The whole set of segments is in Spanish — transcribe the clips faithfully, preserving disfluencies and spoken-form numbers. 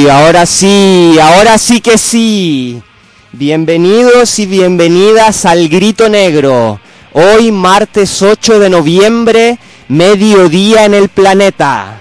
sí, ahora sí, ahora sí que sí. Bienvenidos y bienvenidas al Grito Negro. Hoy, martes ocho de noviembre, mediodía en el planeta.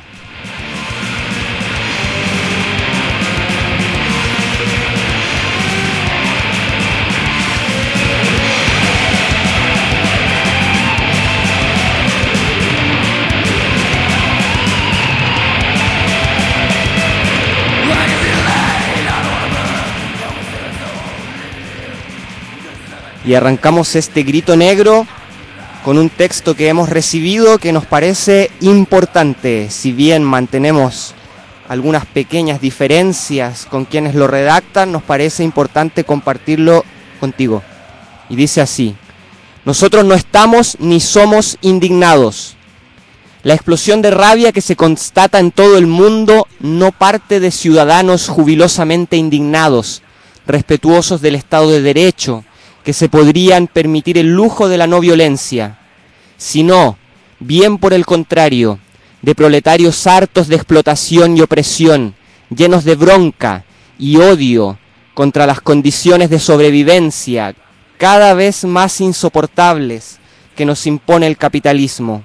Y arrancamos este Grito Negro con un texto que hemos recibido que nos parece importante. Si bien mantenemos algunas pequeñas diferencias con quienes lo redactan, nos parece importante compartirlo contigo. Y dice así: nosotros no estamos ni somos indignados. La explosión de rabia que se constata en todo el mundo no parte de ciudadanos jubilosamente indignados, respetuosos del Estado de Derecho, que se podrían permitir el lujo de la no violencia, sino, bien por el contrario, de proletarios hartos de explotación y opresión, llenos de bronca y odio contra las condiciones de sobrevivencia cada vez más insoportables que nos impone el capitalismo.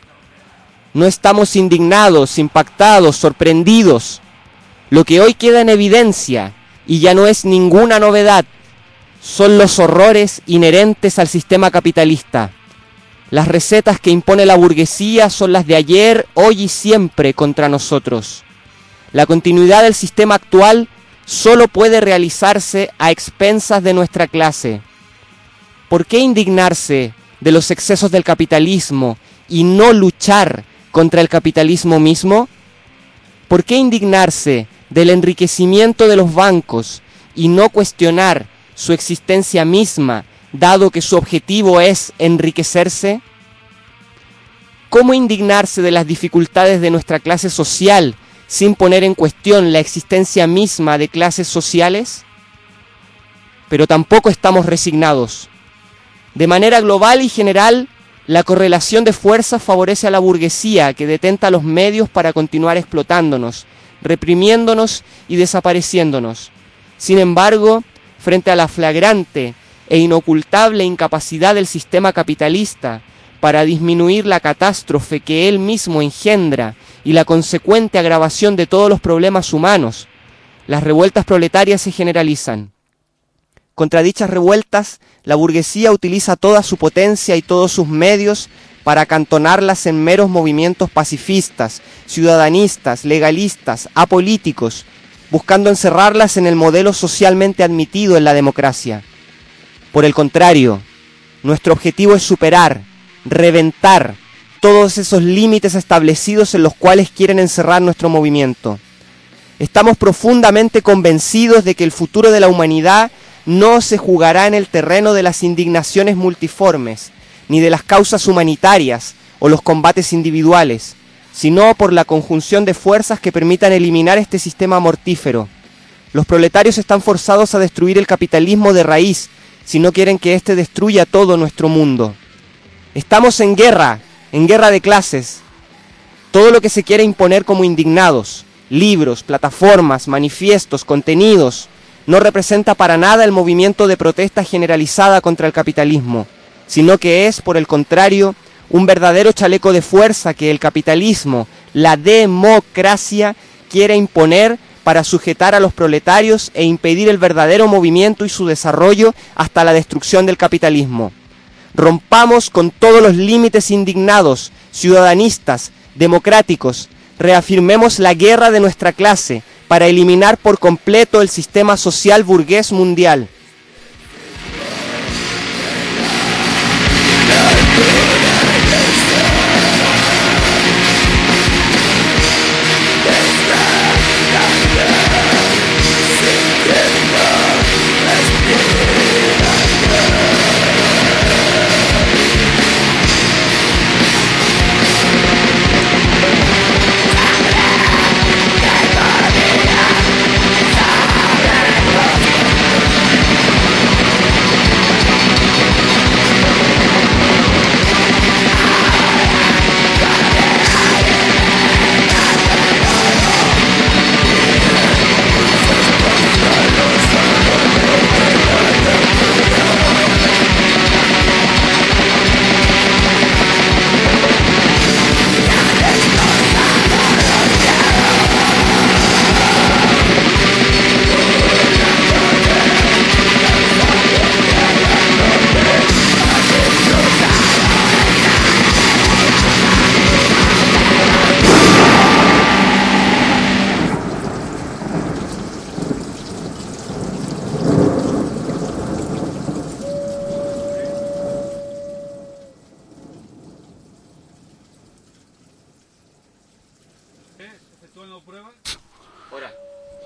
No estamos indignados, impactados, sorprendidos. Lo que hoy queda en evidencia, y ya no es ninguna novedad, son los horrores inherentes al sistema capitalista. Las recetas que impone la burguesía son las de ayer, hoy y siempre contra nosotros. La continuidad del sistema actual solo puede realizarse a expensas de nuestra clase. ¿Por qué indignarse de los excesos del capitalismo y no luchar contra el capitalismo mismo? ¿Por qué indignarse del enriquecimiento de los bancos y no cuestionar su existencia misma, dado que su objetivo es enriquecerse? ¿Cómo indignarse de las dificultades de nuestra clase social sin poner en cuestión la existencia misma de clases sociales? Pero tampoco estamos resignados. De manera global y general, la correlación de fuerzas favorece a la burguesía, que detenta los medios para continuar explotándonos, reprimiéndonos y desapareciéndonos. Sin embargo, frente a la flagrante e inocultable incapacidad del sistema capitalista para disminuir la catástrofe que él mismo engendra y la consecuente agravación de todos los problemas humanos, las revueltas proletarias se generalizan. Contra dichas revueltas, la burguesía utiliza toda su potencia y todos sus medios para acantonarlas en meros movimientos pacifistas, ciudadanistas, legalistas, apolíticos, buscando encerrarlas en el modelo socialmente admitido en la democracia. Por el contrario, nuestro objetivo es superar, reventar todos esos límites establecidos en los cuales quieren encerrar nuestro movimiento. Estamos profundamente convencidos de que el futuro de la humanidad no se jugará en el terreno de las indignaciones multiformes, ni de las causas humanitarias o los combates individuales, sino por la conjunción de fuerzas que permitan eliminar este sistema mortífero. Los proletarios están forzados a destruir el capitalismo de raíz, si no quieren que éste destruya todo nuestro mundo. Estamos en guerra, en guerra de clases. Todo lo que se quiere imponer como indignados, libros, plataformas, manifiestos, contenidos, no representa para nada el movimiento de protesta generalizada contra el capitalismo, sino que es, por el contrario, un verdadero chaleco de fuerza que el capitalismo, la democracia, quiere imponer para sujetar a los proletarios e impedir el verdadero movimiento y su desarrollo hasta la destrucción del capitalismo. Rompamos con todos los límites indignados, ciudadanistas, democráticos, reafirmemos la guerra de nuestra clase para eliminar por completo el sistema social burgués mundial.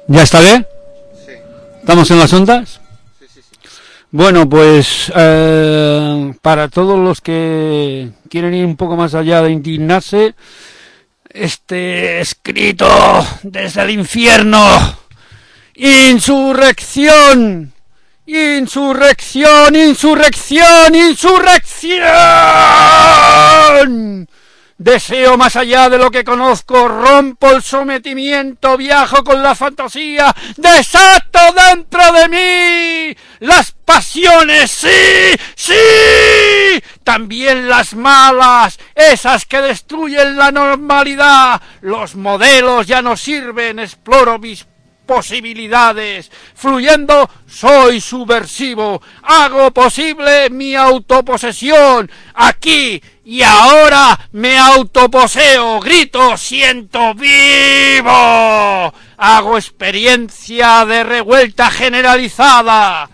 ¿Ya está bien? Sí. ¿Estamos en las ondas? Sí, sí, sí. Bueno, pues eh, para todos los que quieren ir un poco más allá de indignarse, este escrito desde el infierno, insurrección, insurrección, insurrección, insurrección. Deseo más allá de lo que conozco, rompo el sometimiento, viajo con la fantasía, desato dentro de mí las pasiones, sí, sí, también las malas, esas que destruyen la normalidad. Los modelos ya no sirven, exploro mis posibilidades, fluyendo soy subversivo, hago posible mi autoposesión, aquí y ahora me autoposeo, grito, siento vivo, hago experiencia de revuelta generalizada,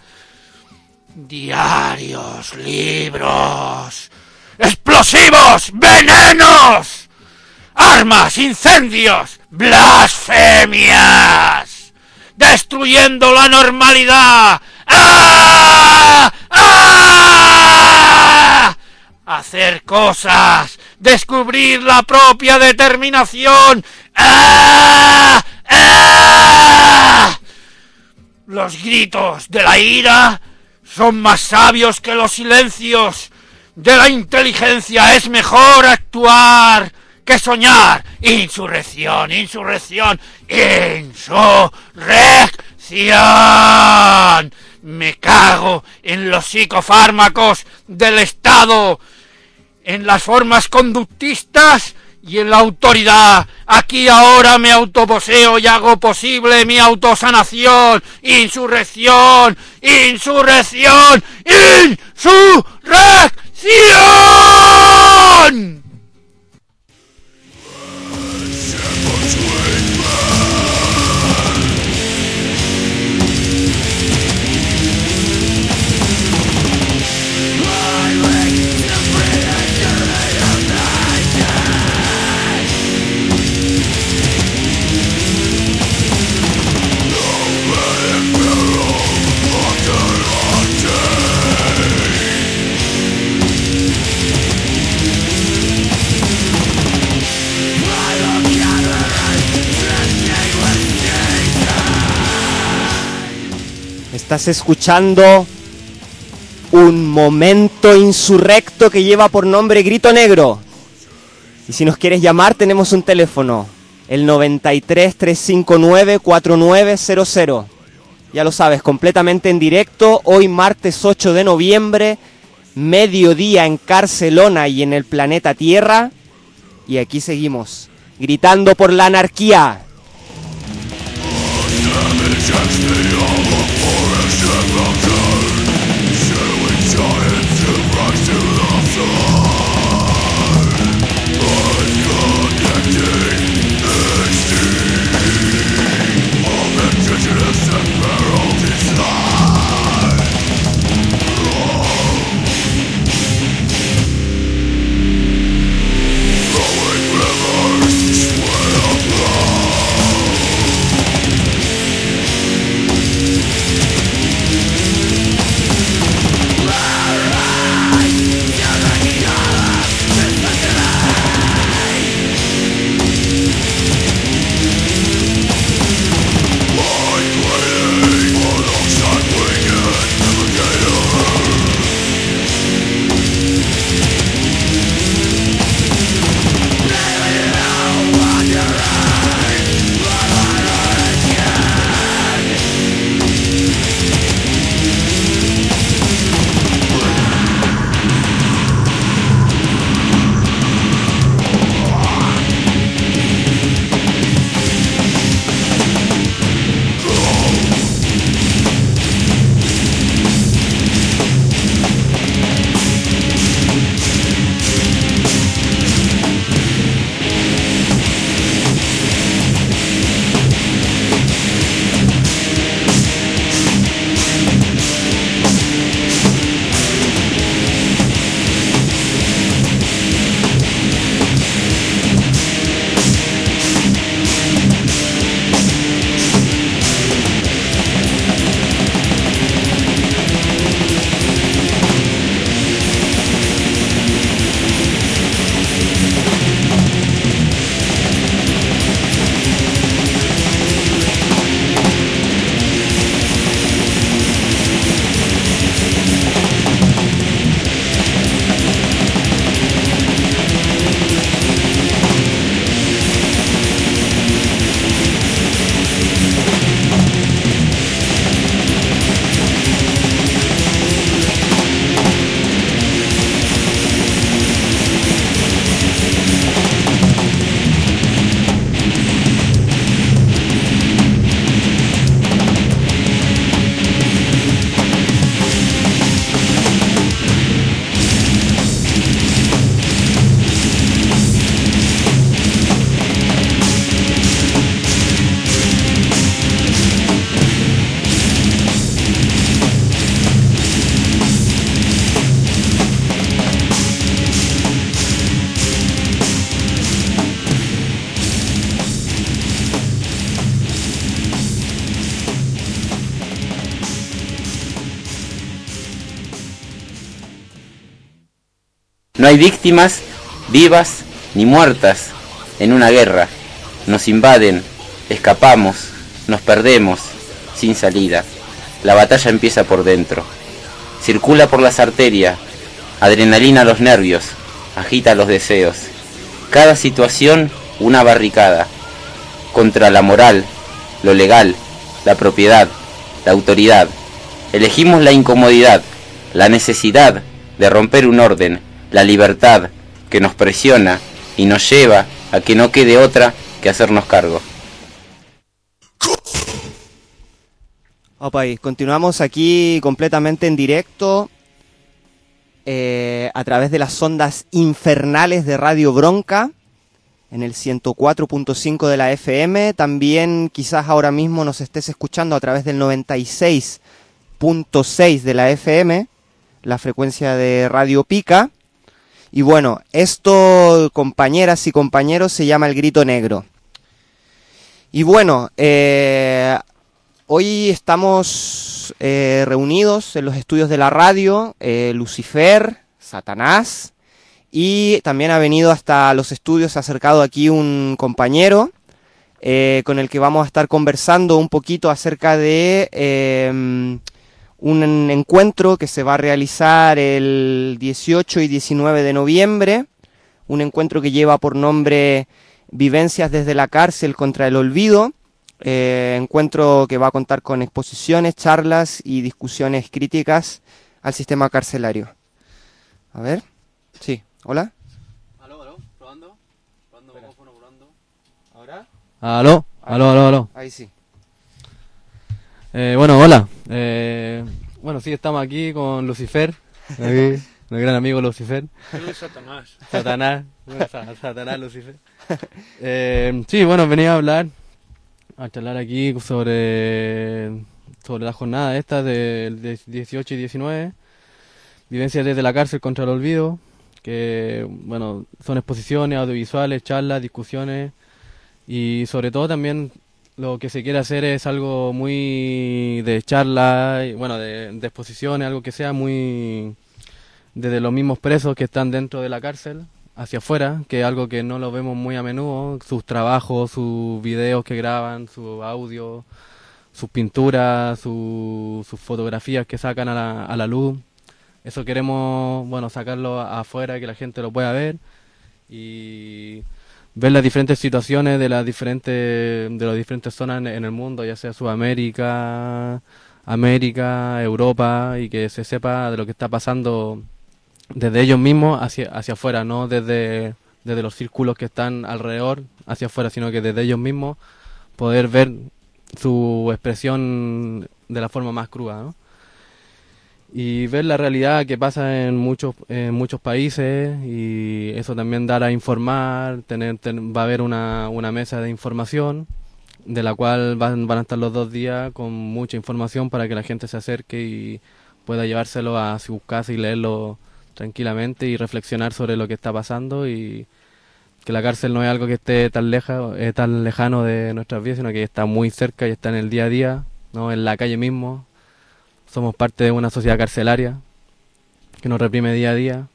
diarios, libros, explosivos, venenos, armas, incendios, blasfemias, destruyendo la normalidad. ¡Ah! ¡Ah! Hacer cosas, descubrir la propia determinación. ¡Ah! ¡Ah! Los gritos de la ira son más sabios que los silencios de la inteligencia. Es mejor actuar que soñar. Insurrección, insurrección, insurrección. Me cago en los psicofármacos del Estado, en las formas conductistas y en la autoridad. Aquí ahora me autoposeo y hago posible mi autosanación. Insurrección, insurrección, insurrección. Estás escuchando un momento insurrecto que lleva por nombre Grito Negro. Y si nos quieres llamar, tenemos un teléfono, el noventa y tres, trescientos cincuenta y nueve, cuarenta y nueve cero cero. Ya lo sabes, completamente en directo, hoy martes ocho de noviembre, mediodía en Barcelona y en el planeta Tierra. Y aquí seguimos, gritando por la anarquía. No hay víctimas vivas ni muertas en una guerra. Nos invaden, escapamos, nos perdemos, sin salida. La batalla empieza por dentro. Circula por las arterias, adrenalina a los nervios, agita los deseos. Cada situación una barricada. Contra la moral, lo legal, la propiedad, la autoridad. Elegimos la incomodidad, la necesidad de romper un orden, la libertad que nos presiona y nos lleva a que no quede otra que hacernos cargo. Opa, y continuamos aquí completamente en directo eh, a través de las ondas infernales de Radio Bronca en el ciento cuatro punto cinco de la F M. También quizás ahora mismo nos estés escuchando a través del noventa y seis punto seis de la F M, la frecuencia de Radio Pica. Y bueno, esto, compañeras y compañeros, se llama El Grito Negro. Y bueno, eh, hoy estamos eh, reunidos en los estudios de la radio, eh, Lucifer, Satanás, y también ha venido hasta los estudios, se ha acercado aquí un compañero eh, con el que vamos a estar conversando un poquito acerca de eh, un encuentro que se va a realizar el dieciocho y diecinueve de noviembre, un encuentro que lleva por nombre Vivencias desde la cárcel contra el olvido, eh, encuentro que va a contar con exposiciones, charlas y discusiones críticas al sistema carcelario. A ver, sí, hola. Aló, aló, probando, probando, micrófono, probando. ¿Ahora? Aló, aló, aló, aló. Ahí sí. Eh, bueno, hola. Eh, bueno, sí, estamos aquí con Lucifer, aquí, el gran amigo Lucifer. Satanás. Satanás, bueno, Satanás, Lucifer. Eh, sí, bueno, venía a hablar, a charlar aquí sobre, sobre la jornada esta del dieciocho y diecinueve, Vivencias desde la cárcel contra el olvido, que, bueno, son exposiciones audiovisuales, charlas, discusiones, y sobre todo también lo que se quiere hacer es algo muy de charla, y, bueno, de, de exposiciones, algo que sea muy desde los mismos presos que están dentro de la cárcel hacia afuera, que es algo que no lo vemos muy a menudo, sus trabajos, sus videos que graban, su audio, sus pinturas, su, sus fotografías que sacan a la, a la luz. Eso queremos, bueno, sacarlo afuera, que la gente lo pueda ver y ver las diferentes situaciones de las diferentes de las diferentes zonas en, en el mundo, ya sea Sudamérica, América, Europa, y que se sepa de lo que está pasando desde ellos mismos hacia hacia afuera, no desde desde los círculos que están alrededor hacia afuera, sino que desde ellos mismos poder ver su expresión de la forma más cruda, ¿no? Y ver la realidad que pasa en muchos en muchos países, y eso también dará a informar, tener ten, va a haber una, una mesa de información de la cual van, van a estar los dos días con mucha información para que la gente se acerque y pueda llevárselo a sus casas y leerlo tranquilamente y reflexionar sobre lo que está pasando, y que la cárcel no es algo que esté tan leja, eh, tan lejano de nuestras vidas, sino que está muy cerca y está en el día a día, ¿no? En la calle mismo. Somos parte de una sociedad carcelaria que nos reprime día a día,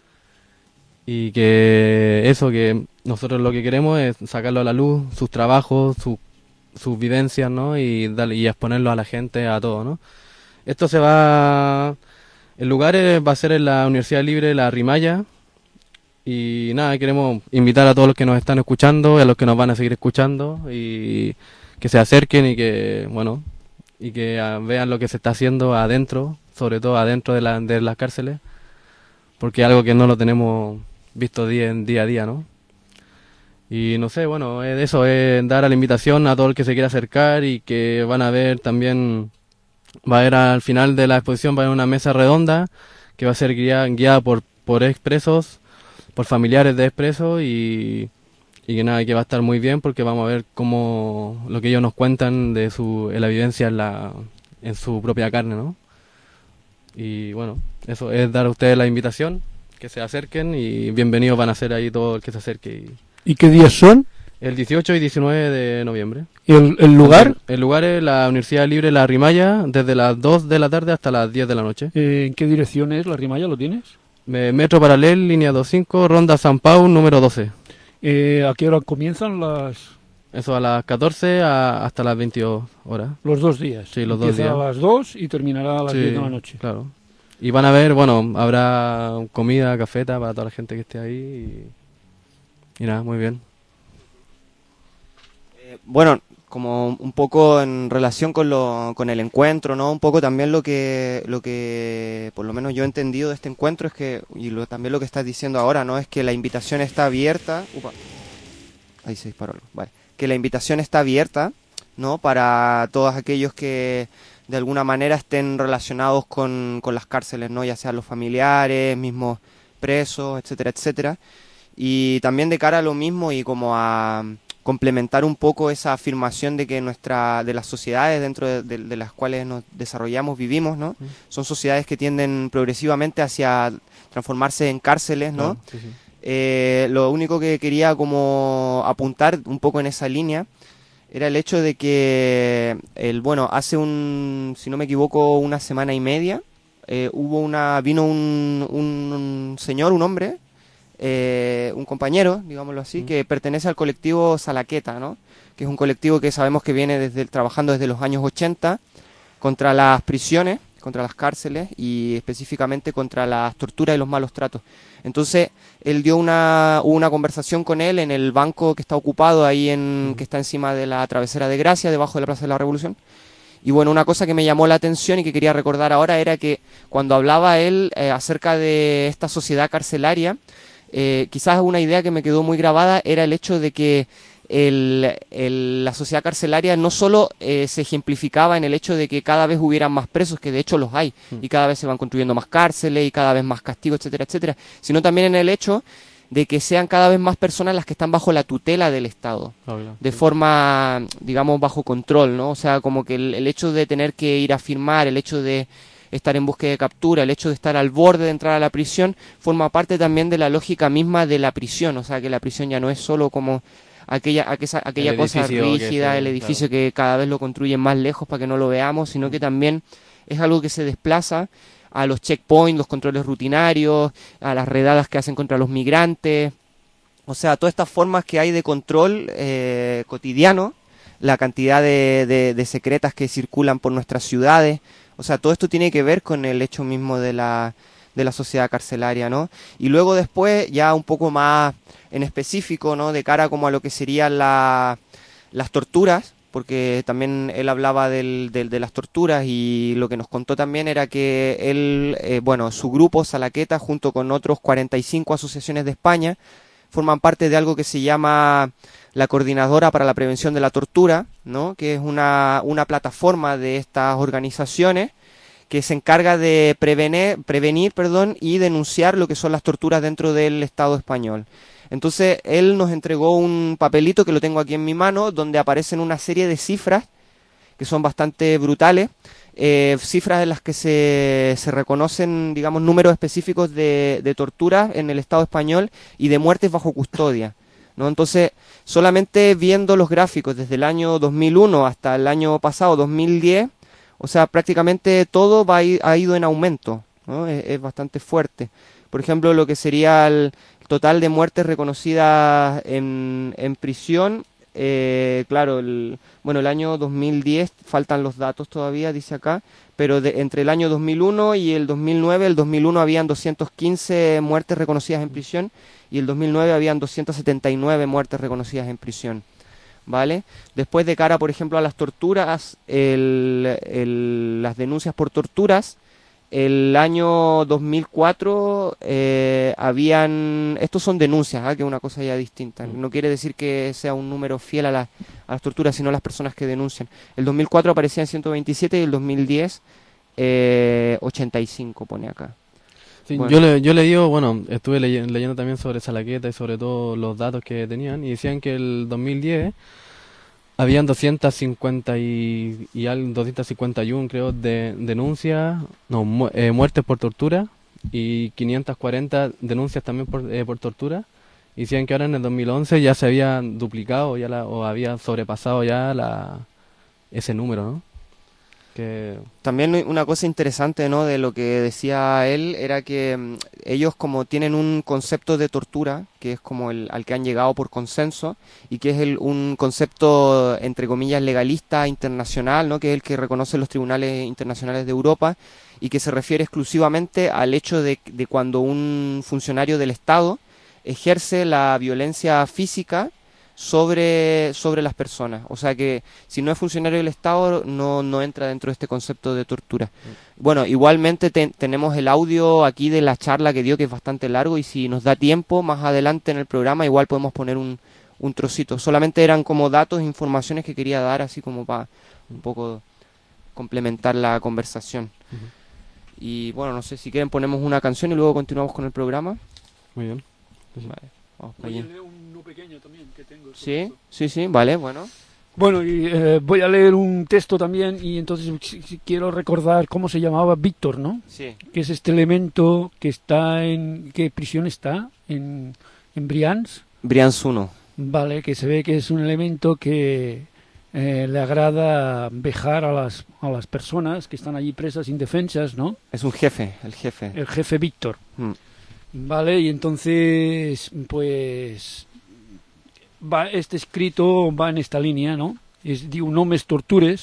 y que eso, que nosotros lo que queremos es sacarlo a la luz, sus trabajos, su, sus vivencias, ¿no? Y, darle, y exponerlo a la gente, a todo, ¿no? Esto se va... El lugar va a ser en la Universidad Libre La Rimaya, y nada, queremos invitar a todos los que nos están escuchando y a los que nos van a seguir escuchando, y que se acerquen y que, bueno, y que uh, vean lo que se está haciendo adentro, sobre todo adentro de, la, de las cárceles, porque es algo que no lo tenemos visto día, día a día, ¿no? Y no sé, bueno, es eso, es dar a la invitación a todo el que se quiera acercar, y que van a ver también, va a haber al final de la exposición, va a haber una mesa redonda que va a ser guiada, guiada por, por expresos, por familiares de expresos, y... y que nada, que va a estar muy bien, porque vamos a ver cómo lo que ellos nos cuentan de su de la vivencia en la en su propia carne, ¿no? Y bueno, eso es dar a ustedes la invitación, que se acerquen, y bienvenidos van a ser ahí todo el que se acerque. Y... ¿Y qué días son? El dieciocho y diecinueve de noviembre. ¿Y el, el lugar? El, el lugar es la Universidad Libre La Rimaya, desde las dos de la tarde hasta las diez de la noche. Eh, ¿En qué dirección es La Rimaya? ¿Lo tienes? Eh, Metro Paralel, línea veinticinco, cinco, Ronda San Pau, número doce. Eh, ¿A qué hora comienzan las...? Eso a las catorce a, hasta las veintidós horas. Los dos días. Sí, los dos Empieza días. a las dos y terminará a las Sí, diez de la noche. Claro. Y van a ver, bueno, habrá comida, cafeta para toda la gente que esté ahí. Y, y nada, muy bien. Eh, bueno, como un poco en relación con lo, con el encuentro, ¿no? Un poco también lo que, lo que, por lo menos yo he entendido de este encuentro es que, y lo, también lo que estás diciendo ahora, ¿no? Es que la invitación está abierta. Upa. Ahí se disparó algo. Vale. Que la invitación está abierta, ¿no? Para todos aquellos que de alguna manera estén relacionados con, con las cárceles, ¿no? Ya sean los familiares, mismos presos, etcétera, etcétera. Y también de cara a lo mismo y como a complementar un poco esa afirmación de que nuestra, de las sociedades dentro de, de, de las cuales nos desarrollamos, vivimos, ¿no? Son sociedades que tienden progresivamente hacia transformarse en cárceles, ¿no? Claro, sí, sí. Eh, lo único que quería como apuntar un poco en esa línea era el hecho de que, el, bueno, hace un, si no me equivoco, una semana y media, eh, hubo una, vino un, un, un señor, un hombre, eh, un compañero, digámoslo así, mm. que pertenece al colectivo Salaqueta, ¿no? Que es un colectivo que sabemos que viene desde trabajando desde los años ochenta contra las prisiones, contra las cárceles y específicamente contra las torturas y los malos tratos. Entonces, él dio una, hubo una conversación con él en el banco que está ocupado ahí, en, que está encima de la Travesera de Gracia, debajo de la Plaza de la Revolución. Y bueno, una cosa que me llamó la atención y que quería recordar ahora era que cuando hablaba él eh, acerca de esta sociedad carcelaria, eh, quizás una idea que me quedó muy grabada era el hecho de que El, el, la sociedad carcelaria no solo eh, se ejemplificaba en el hecho de que cada vez hubieran más presos, que de hecho los hay, y cada vez se van construyendo más cárceles y cada vez más castigos, etcétera, etcétera, sino también en el hecho de que sean cada vez más personas las que están bajo la tutela del Estado, Obvio, de sí. forma, digamos, bajo control, ¿no? O sea, como que el, el hecho de tener que ir a firmar, el hecho de estar en búsqueda de captura, el hecho de estar al borde de entrar a la prisión, forma parte también de la lógica misma de la prisión, o sea, que la prisión ya no es solo como aquella aquella, aquella cosa rígida, que, el edificio claro. que cada vez lo construyen más lejos para que no lo veamos, sino que también es algo que se desplaza a los checkpoints, los controles rutinarios, a las redadas que hacen contra los migrantes, o sea, todas estas formas que hay de control eh, cotidiano, la cantidad de, de, de secretas que circulan por nuestras ciudades, o sea, todo esto tiene que ver con el hecho mismo de la de la sociedad carcelaria, ¿no? Y luego después, ya un poco más en específico, ¿no? De cara como a lo que serían la, las torturas, porque también él hablaba del, del, de las torturas y lo que nos contó también era que él, eh, bueno, su grupo, Salaqueta, junto con otros cuarenta y cinco asociaciones de España, forman parte de algo que se llama la Coordinadora para la Prevención de la Tortura, ¿no? Que es una, una plataforma de estas organizaciones que se encarga de prevenir, prevenir perdón, y denunciar lo que son las torturas dentro del Estado español. Entonces, él nos entregó un papelito que lo tengo aquí en mi mano, donde aparecen una serie de cifras que son bastante brutales, eh, cifras en las que se, se reconocen, digamos, números específicos de, de torturas en el Estado español y de muertes bajo custodia, ¿no? Entonces, solamente viendo los gráficos desde el año dos mil uno hasta el año pasado, dos mil diez, o sea, prácticamente todo va a ir, ha ido en aumento, ¿no? Es, es bastante fuerte. Por ejemplo, lo que sería el total de muertes reconocidas en, en prisión, eh, claro, el, bueno, el año dos mil diez, faltan los datos todavía, dice acá, pero de, entre el año dos mil uno y el dos mil nueve, el dos mil uno habían doscientas quince muertes reconocidas en prisión y el dos mil nueve habían doscientas setenta y nueve muertes reconocidas en prisión. ¿Vale? Después, de cara, por ejemplo, a las torturas, el, el, las denuncias por torturas, el año dos mil cuatro eh, habían, estos son denuncias, ¿eh? Que es una cosa ya distinta, no quiere decir que sea un número fiel a, la, a las torturas, sino a las personas que denuncian. El dos mil cuatro aparecían ciento veintisiete y el dos mil diez eh, ochenta y cinco, pone acá. Sí, bueno. yo, le, yo le digo, bueno, estuve leyendo, leyendo también sobre Salaqueta y sobre todo los datos que tenían, y decían que el dos mil diez habían doscientas cincuenta y, y al, doscientas cincuenta y uno, creo, de denuncias, no, mu eh, muertes por tortura, y quinientas cuarenta denuncias también por, eh, por tortura, y decían que ahora en el dos mil once ya se habían duplicado ya la, o había sobrepasado ya la, ese número, ¿no? Que También una cosa interesante, ¿no?, de lo que decía él era que mm, ellos como tienen un concepto de tortura, que es como el al que han llegado por consenso, y que es el, un concepto, entre comillas, legalista internacional, ¿no?, que es el que reconocen los tribunales internacionales de Europa, y que se refiere exclusivamente al hecho de, de cuando un funcionario del Estado ejerce la violencia física sobre, sobre las personas. O sea que si no es funcionario del Estado no, no entra dentro de este concepto de tortura. Bueno, igualmente te, tenemos el audio aquí de la charla que dio, que es bastante largo, y si nos da tiempo más adelante en el programa igual podemos poner un, un trocito. Solamente eran como datos e informaciones que quería dar, así como para un poco complementar la conversación. Ujú. Y bueno, no sé si quieren ponemos una canción y luego continuamos con el programa. muy bien. Vale, vamos para Voy a allá. leer uno pequeño también que tengo. sobre Sí, esto. sí, sí, vale, bueno. Bueno, y eh, voy a leer un texto también y entonces si- si quiero recordar cómo se llamaba Víctor, ¿no? Sí. Que es este elemento que está en... ¿Qué prisión está? En, en Brians. Brians uno. Vale, que se ve que es un elemento que eh, le agrada vejar a las, a las personas que están allí presas indefensas, ¿no? Es un jefe, el jefe. El jefe Víctor. Mm. Vale, y entonces, pues, va, este escrito va en esta línea, no? Es, diu, no més tortures,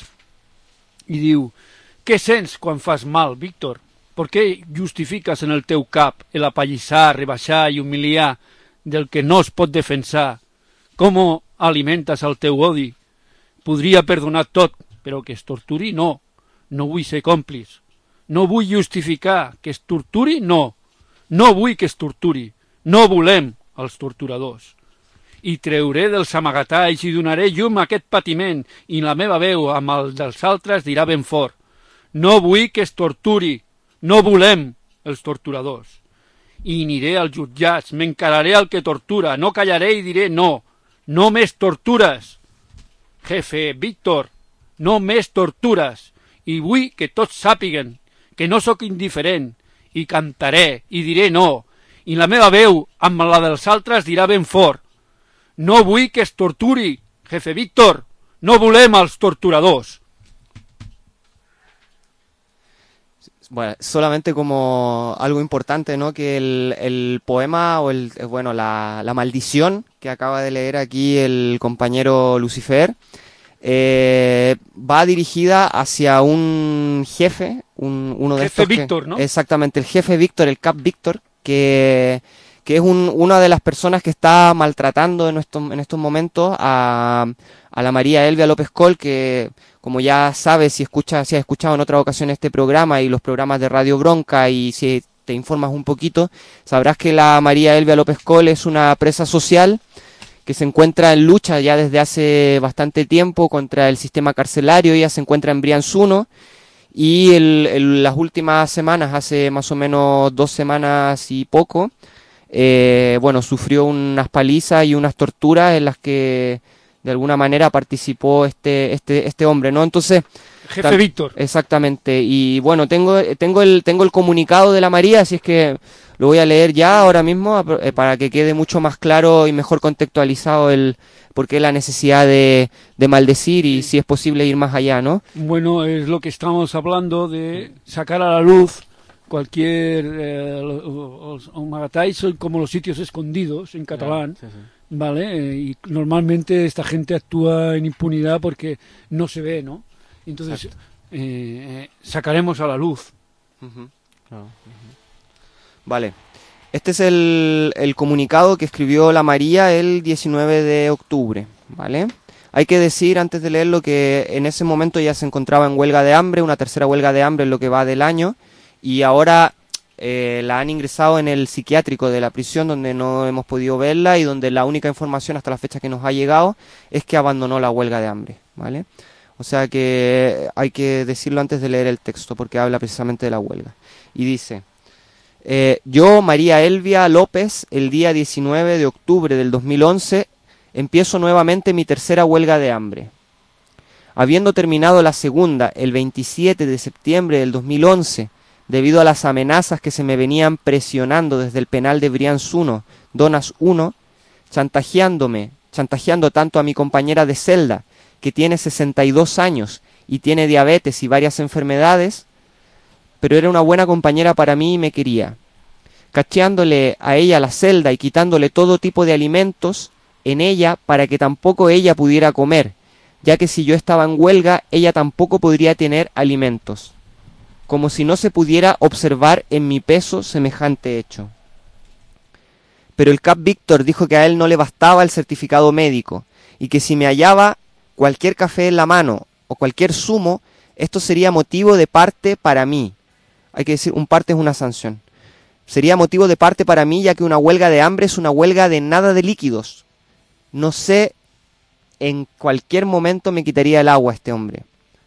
i diu, què sents quan fas mal, Víctor? Per què justifiques en el teu cap el apallissar, rebaixar i humiliar del que no es pot defensar? Com alimentes el teu odi? Podria perdonar tot, però que es torturi, no. No vull ser còmplice. No vull justificar que es torturi, no. No vull que es torturi. No volem els torturadors. I treuré dels amagatalls i donaré llum a aquest patiment i la meva veu amb el dels altres dirà ben fort. No vull que es torturi. No volem els torturadors. I aniré als jutjats, m'encararé al que tortura, no callaré i diré no. No més tortures. Jefe, Víctor, no més tortures. I vull que tots sàpiguen que no sóc indiferent, i cantaré, i diré no, i la meva veu amb la dels altres dirà ben fort. No vull que es torturi, jefe Víctor, no volem els torturadors. Bueno, solamente como algo importante, ¿no? Que el, el poema o el, eh, bueno, la, la maldición que acaba de leer aquí el compañero Lucifer eh, va dirigida hacia un jefe, un, uno de Jefe estos que- Víctor, ¿no? Exactamente, el jefe Víctor, el Cap Víctor, que, que es un, una de las personas que está maltratando en estos, en estos momentos a, a la María Elvia López Col, que como ya sabes, si escuchas, si has escuchado en otra ocasión este programa y los programas de Radio Bronca, y si te informas un poquito, sabrás que la María Elvia López Col es una presa social que se encuentra en lucha ya desde hace bastante tiempo contra el sistema carcelario. Ella se encuentra en Brians uno y el, el- las últimas semanas, hace más o menos dos semanas y poco, eh, bueno, sufrió unas palizas y unas torturas en las que de alguna manera participó este, este, este hombre, ¿no? Entonces, Jefe Tal- Víctor. exactamente. Y bueno, tengo, tengo el, tengo el comunicado de la María, así es que lo voy a leer ya ahora mismo apro- eh, para que quede mucho más claro y mejor contextualizado el por qué la necesidad de, de maldecir y si es posible ir más allá, ¿no? Bueno, es lo que estamos hablando de sacar a la luz cualquier... Eh, los amagatalls son como los sitios escondidos en catalán. Sí, sí. Vale, eh, y normalmente esta gente actúa en impunidad porque no se ve, ¿no? Entonces, eh, eh, sacaremos a la luz. Claro. Vale. Este es el, el comunicado que escribió la María el diecinueve de octubre, ¿vale? Hay que decir, antes de leerlo, que en ese momento ya se encontraba en huelga de hambre, una tercera huelga de hambre en lo que va del año, y ahora eh, la han ingresado en el psiquiátrico de la prisión, donde no hemos podido verla y donde la única información hasta la fecha que nos ha llegado es que abandonó la huelga de hambre, ¿vale? O sea que hay que decirlo antes de leer el texto, porque habla precisamente de la huelga. Y dice: eh, yo, María Elvia López, el día diecinueve de octubre del dos mil once, empiezo nuevamente mi tercera huelga de hambre. Habiendo terminado la segunda el veintisiete de septiembre del dos mil once, debido a las amenazas que se me venían presionando desde el penal de Brians uno, Donas uno, chantajeándome, chantajeando tanto a mi compañera de celda, que tiene sesenta y dos años y tiene diabetes y varias enfermedades, pero era una buena compañera para mí y me quería. Cacheándole a ella la celda y quitándole todo tipo de alimentos en ella para que tampoco ella pudiera comer, ya que si yo estaba en huelga, ella tampoco podría tener alimentos, como si no se pudiera observar en mi peso semejante hecho. Pero el Cap Víctor dijo que a él no le bastaba el certificado médico, y que si me hallaba cualquier café en la mano o cualquier zumo, esto sería motivo de parte para mí. Hay que decir, un parte es una sanción. Sería motivo de parte para mí, ya que una huelga de hambre es una huelga de nada de líquidos. No sé, en cualquier momento me quitaría el agua este hombre.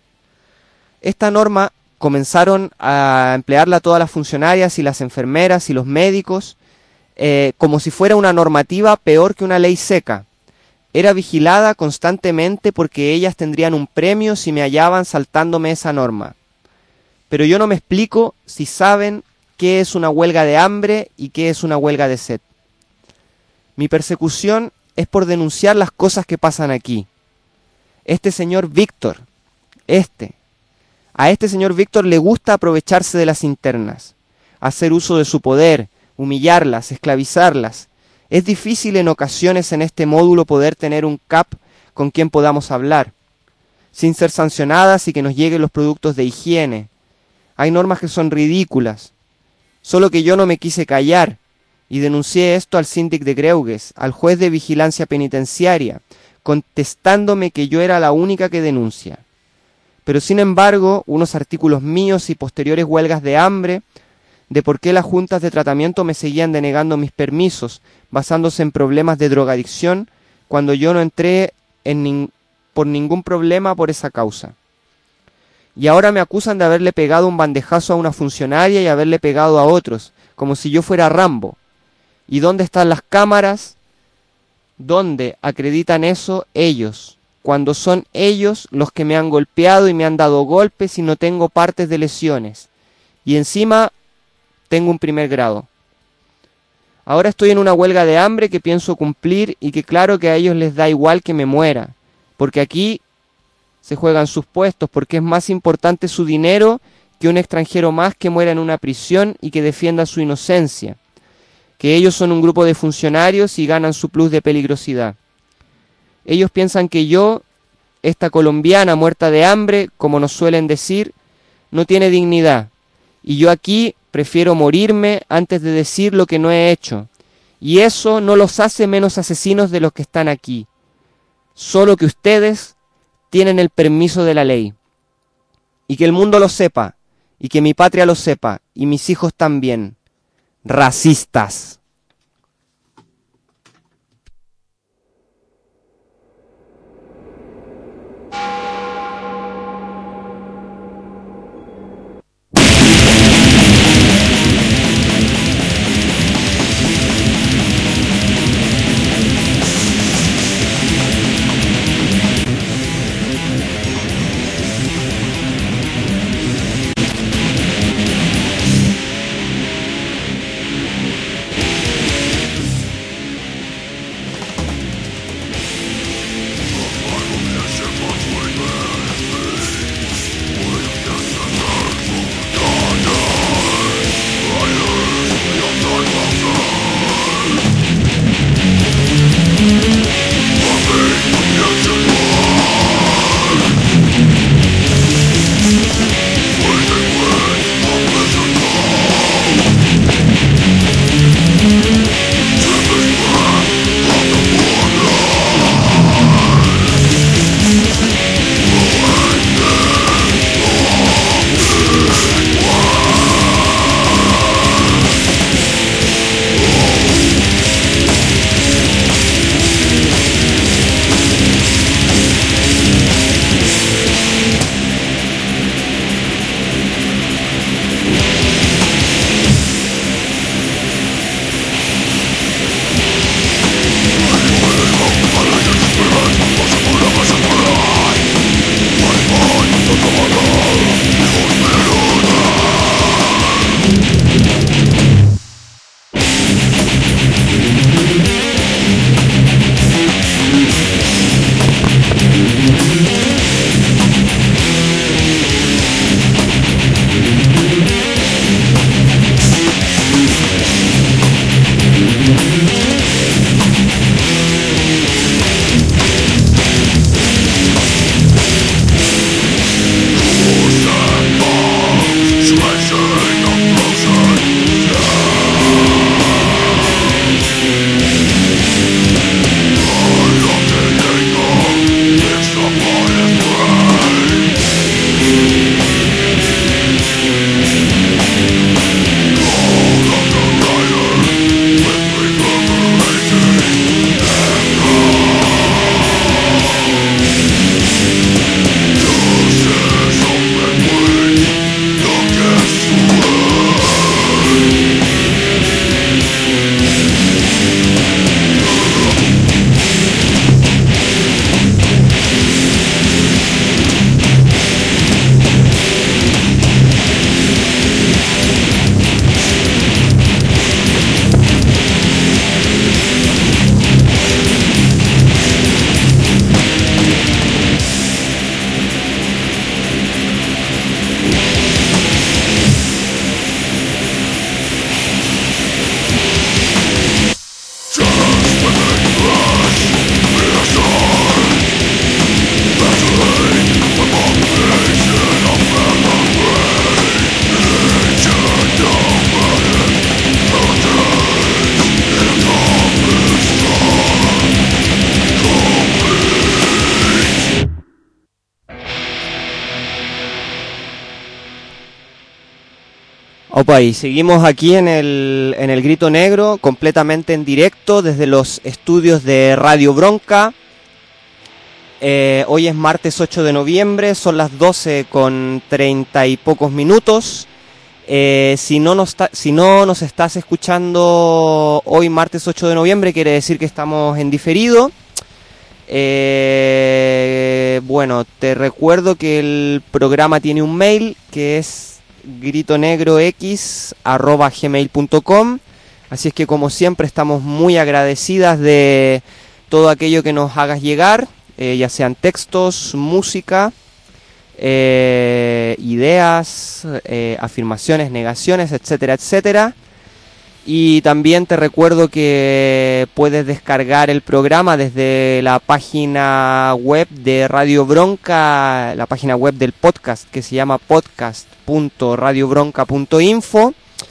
Esta norma comenzaron a emplearla todas las funcionarias y las enfermeras y los médicos, eh, como si fuera una normativa peor que una ley seca. Era vigilada constantemente porque ellas tendrían un premio si me hallaban saltándome esa norma. Pero yo no me explico si saben qué es una huelga de hambre y qué es una huelga de sed. Mi persecución es por denunciar las cosas que pasan aquí. Este señor Víctor, este, a este señor Víctor le gusta aprovecharse de las internas, hacer uso de su poder, humillarlas, esclavizarlas. Es difícil en ocasiones en este módulo poder tener un cap con quien podamos hablar, sin ser sancionadas y que nos lleguen los productos de higiene. Hay normas que son ridículas. Solo que yo no me quise callar y denuncié esto al síndic de Greuges, al juez de vigilancia penitenciaria, contestándome que yo era la única que denuncia. Pero sin embargo, unos artículos míos y posteriores huelgas de hambre, de por qué las juntas de tratamiento me seguían denegando mis permisos, basándose en problemas de drogadicción, cuando yo no entré en nin- por ningún problema por esa causa. Y ahora me acusan de haberle pegado un bandejazo a una funcionaria y haberle pegado a otros, como si yo fuera Rambo. ¿Y dónde están las cámaras? ¿Dónde acreditan eso ellos? Cuando son ellos los que me han golpeado y me han dado golpes y no tengo partes de lesiones. Y encima tengo un primer grado. Ahora estoy en una huelga de hambre que pienso cumplir y que claro que a ellos les da igual que me muera, porque aquí se juegan sus puestos, porque es más importante su dinero que un extranjero más que muera en una prisión y que defienda su inocencia, que ellos son un grupo de funcionarios y ganan su plus de peligrosidad. Ellos piensan que yo, esta colombiana muerta de hambre, como nos suelen decir, no tiene dignidad, y yo aquí prefiero morirme antes de decir lo que no he hecho, y eso no los hace menos asesinos de los que están aquí, solo que ustedes tienen el permiso de la ley. Y que el mundo lo sepa, y que mi patria lo sepa, y mis hijos también. Racistas. Opa, y seguimos aquí en el, en el Grito Negro, completamente en directo desde los estudios de Radio Bronca. Eh, hoy es martes ocho de noviembre, son las doce con treinta y pocos minutos. Eh, si, no nos ta- si no nos estás escuchando hoy martes ocho de noviembre, quiere decir que estamos en diferido. Eh, bueno, te recuerdo que el programa tiene un mail que es gritonegrox arroba gmail punto com, así es que como siempre estamos muy agradecidas de todo aquello que nos hagas llegar, eh, ya sean textos, música, eh, ideas, eh, afirmaciones, negaciones, etcétera, etcétera. Y también te recuerdo que puedes descargar el programa desde la página web de Radio Bronca, la página web del podcast que se llama podcast punto radio bronca punto info.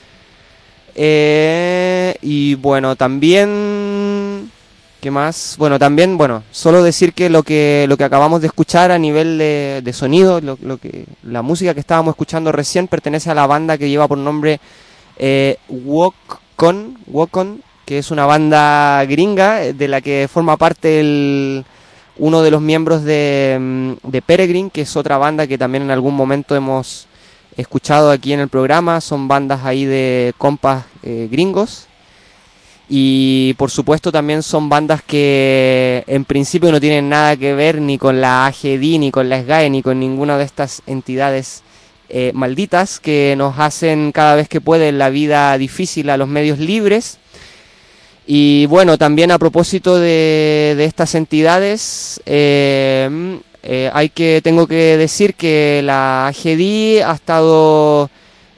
Eh, y bueno, también... ¿Qué más? Bueno, también, bueno, solo decir que lo que lo que acabamos de escuchar a nivel de, de sonido, lo, lo que la música que estábamos escuchando recién pertenece a la banda que lleva por nombre eh, Walk Con, Walk On, que es una banda gringa de la que forma parte el, uno de los miembros de, de Peregrine, que es otra banda que también en algún momento hemos escuchado aquí en el programa. Son bandas ahí de compas eh, gringos. Y por supuesto también son bandas que en principio no tienen nada que ver ni con la A G D, ni con la S G A E, ni con ninguna de estas entidades eh, malditas que nos hacen cada vez que pueden la vida difícil a los medios libres. Y bueno, también a propósito de, de estas entidades, eh, eh, hay que tengo que decir que la A G D ha estado...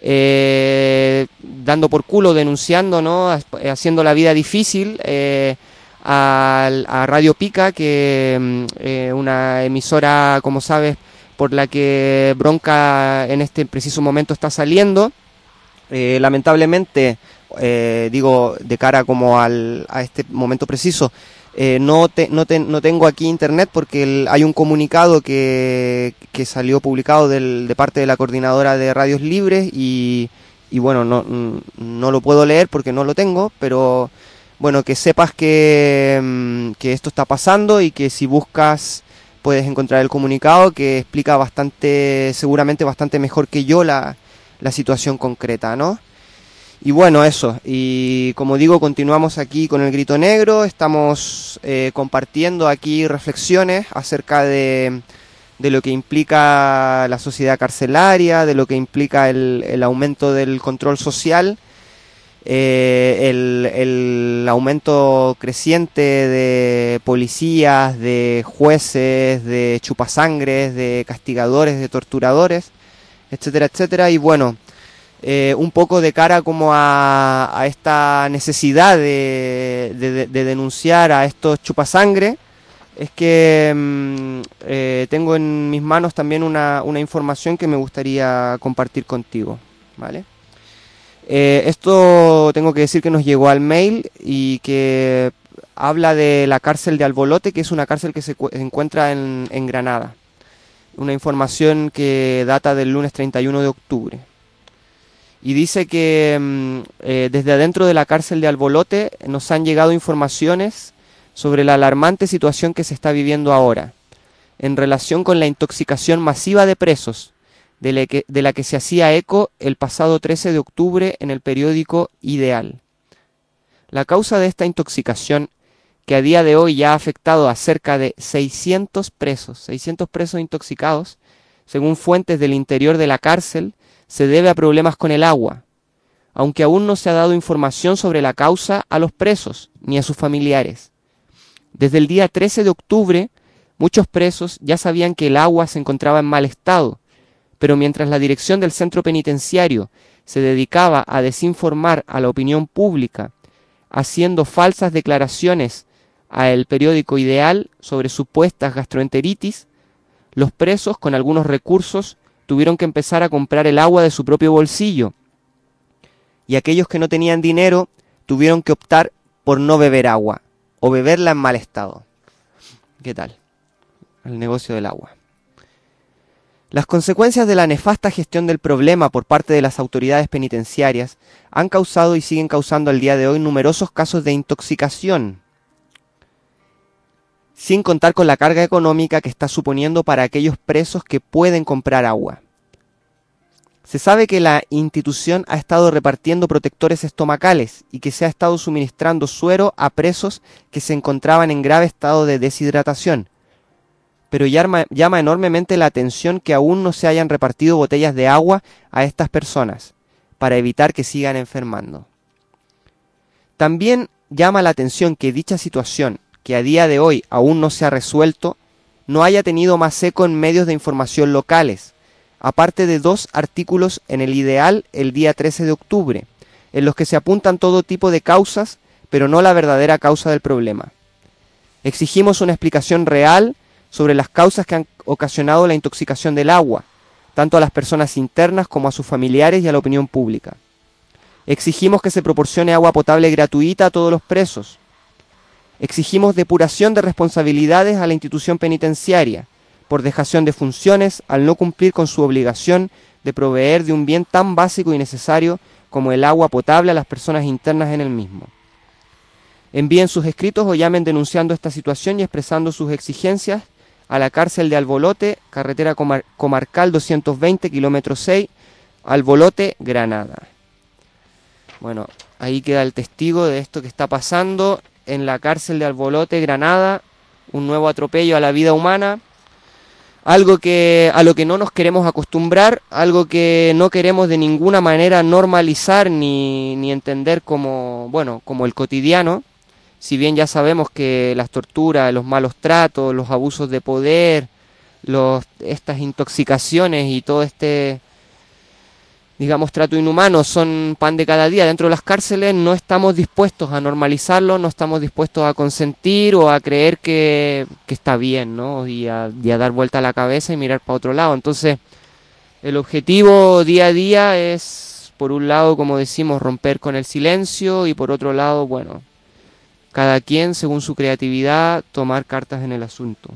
Eh, dando por culo, denunciando, ¿no? Haciendo la vida difícil eh, a, a Radio Pica, que eh, una emisora, como sabes, por la que Bronca en este preciso momento está saliendo. Eh, lamentablemente, eh, digo, de cara como al, a este momento preciso, Eh, no, te, no, te, no tengo aquí internet porque el, hay un comunicado que, que salió publicado del, de parte de la coordinadora de radios libres y, y bueno, no, no lo puedo leer porque no lo tengo, pero bueno, que sepas que, que esto está pasando y que si buscas puedes encontrar el comunicado que explica bastante, seguramente bastante mejor que yo la, la situación concreta, ¿no? Y bueno, eso, y como digo, continuamos aquí con el Grito Negro, estamos eh, compartiendo aquí reflexiones acerca de, de lo que implica la sociedad carcelaria, de lo que implica el, el aumento del control social, eh, el, el aumento creciente de policías, de jueces, de chupasangres, de castigadores, de torturadores, etcétera, etcétera, y bueno... Eh, un poco de cara como a, a esta necesidad de, de, de denunciar a estos chupasangre, es que mm, eh, tengo en mis manos también una, una información que me gustaría compartir contigo, ¿vale? Eh, esto tengo que decir que nos llegó al mail y que habla de la cárcel de Albolote, que es una cárcel que se encuentra en, en Granada. Una información que data del lunes treinta y uno de octubre. Y dice que eh, desde adentro de la cárcel de Albolote nos han llegado informaciones sobre la alarmante situación que se está viviendo ahora, en relación con la intoxicación masiva de presos, de la que, de la que se hacía eco el pasado trece de octubre en el periódico Ideal. La causa de esta intoxicación, que a día de hoy ya ha afectado a cerca de seiscientos presos, seiscientos presos intoxicados, según fuentes del interior de la cárcel, se debe a problemas con el agua, aunque aún no se ha dado información sobre la causa a los presos ni a sus familiares. Desde el día trece de octubre, muchos presos ya sabían que el agua se encontraba en mal estado, pero mientras la dirección del centro penitenciario se dedicaba a desinformar a la opinión pública, haciendo falsas declaraciones al periódico Ideal sobre supuestas gastroenteritis, los presos, con algunos recursos, tuvieron que empezar a comprar el agua de su propio bolsillo, y aquellos que no tenían dinero tuvieron que optar por no beber agua, o beberla en mal estado. ¿Qué tal? El negocio del agua. Las consecuencias de la nefasta gestión del problema por parte de las autoridades penitenciarias han causado y siguen causando al día de hoy numerosos casos de intoxicación, sin contar con la carga económica que está suponiendo para aquellos presos que pueden comprar agua. Se sabe que la institución ha estado repartiendo protectores estomacales y que se ha estado suministrando suero a presos que se encontraban en grave estado de deshidratación, pero llama, llama enormemente la atención que aún no se hayan repartido botellas de agua a estas personas, para evitar que sigan enfermando. También llama la atención que dicha situación, que a día de hoy aún no se ha resuelto, no haya tenido más eco en medios de información locales, aparte de dos artículos en El Ideal el día trece de octubre, en los que se apuntan todo tipo de causas, pero no la verdadera causa del problema. Exigimos una explicación real sobre las causas que han ocasionado la intoxicación del agua, tanto a las personas internas como a sus familiares y a la opinión pública. Exigimos que se proporcione agua potable gratuita a todos los presos. Exigimos depuración de responsabilidades a la institución penitenciaria por dejación de funciones al no cumplir con su obligación de proveer de un bien tan básico y necesario como el agua potable a las personas internas en el mismo. Envíen sus escritos o llamen denunciando esta situación y expresando sus exigencias a la cárcel de Albolote, carretera comar comarcal doscientos veinte, kilómetro seis, Albolote, Granada. Bueno, ahí queda el testigo de esto que está pasando en la cárcel de Albolote, Granada, un nuevo atropello a la vida humana, algo que a lo que no nos queremos acostumbrar, algo que no queremos de ninguna manera normalizar ni, ni entender como, bueno, como el cotidiano. Si bien ya sabemos que las torturas, los malos tratos, los abusos de poder, los, estas intoxicaciones y todo este, digamos, trato inhumano son pan de cada día dentro de las cárceles, no estamos dispuestos a normalizarlo, no estamos dispuestos a consentir o a creer que, que está bien, ¿no? Y a, y a dar vuelta a la cabeza y mirar para otro lado. Entonces, el objetivo día a día es, por un lado, como decimos, romper con el silencio y por otro lado, bueno, cada quien, según su creatividad, tomar cartas en el asunto.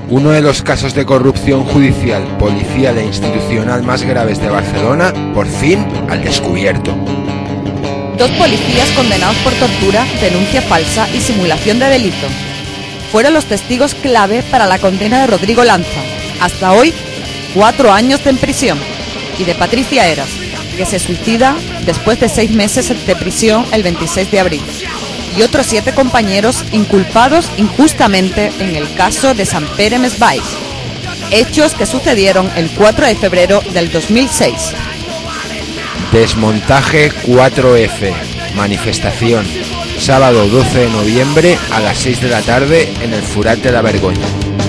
Uno de los casos de corrupción judicial, policial e institucional más graves de Barcelona, por fin al descubierto. Dos policías condenados por tortura, denuncia falsa y simulación de delito. Fueron los testigos clave para la condena de Rodrigo Lanza. Hasta hoy, cuatro años en prisión. Y de Patricia Eras, que se suicida después de seis meses de prisión el veintiséis de abril. Y otros siete compañeros inculpados injustamente en el caso de Sant Pere Més Valls. Hechos que sucedieron el cuatro de febrero del dos mil seis. Desmontaje cuatro F. Manifestación. Sábado doce de noviembre a las seis de la tarde en el Forat de la Vergonya.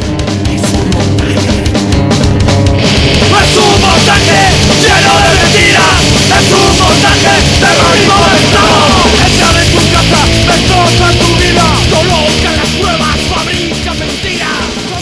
Es un montaje lleno de mentiras, es un montaje terrorismo de Estado. Entra en tu casa, destroza tu vida, coloca las pruebas, fabrica mentiras.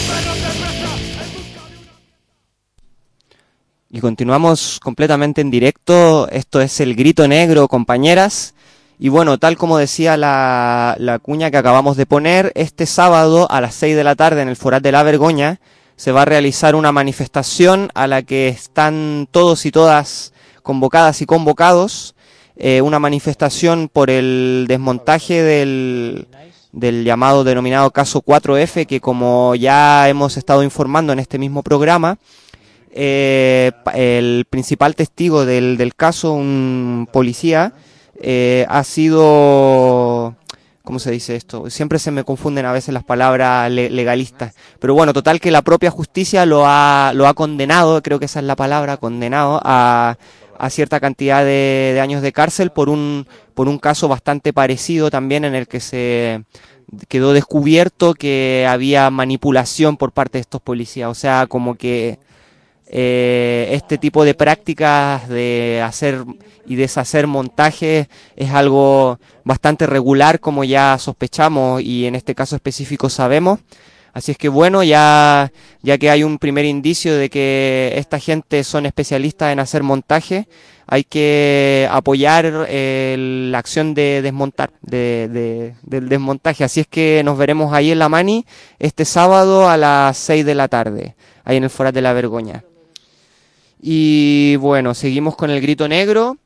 Y continuamos completamente en directo. Esto es El Grito Negro, compañeras. Y bueno, tal como decía la, la cuña que acabamos de poner, este sábado a las seis de la tarde en el Forat de la Vergonya se va a realizar una manifestación a la que están todos y todas convocadas y convocados. Eh, una manifestación por el desmontaje del, del llamado denominado caso cuatro F, que como ya hemos estado informando en este mismo programa, eh, el principal testigo del, del caso, un policía, eh, ha sido... ¿Cómo se dice esto? Siempre se me confunden a veces las palabras le legalistas. Pero bueno, total que la propia justicia lo ha, lo ha condenado, creo que esa es la palabra, condenado a, a cierta cantidad de, de años de cárcel por un, por un caso bastante parecido también en el que se quedó descubierto que había manipulación por parte de estos policías. O sea, como que eh, este tipo de prácticas de hacer y deshacer montajes es algo bastante regular, como ya sospechamos y en este caso específico sabemos. Así es que bueno, ya, ya que hay un primer indicio de que esta gente son especialistas en hacer montaje, hay que apoyar eh, la acción de desmontar, de, de, del desmontaje. Así es que nos veremos ahí en la Mani este sábado a las seis de la tarde, ahí en el Forat de la Vergonya. Y bueno, seguimos con el Grito Negro.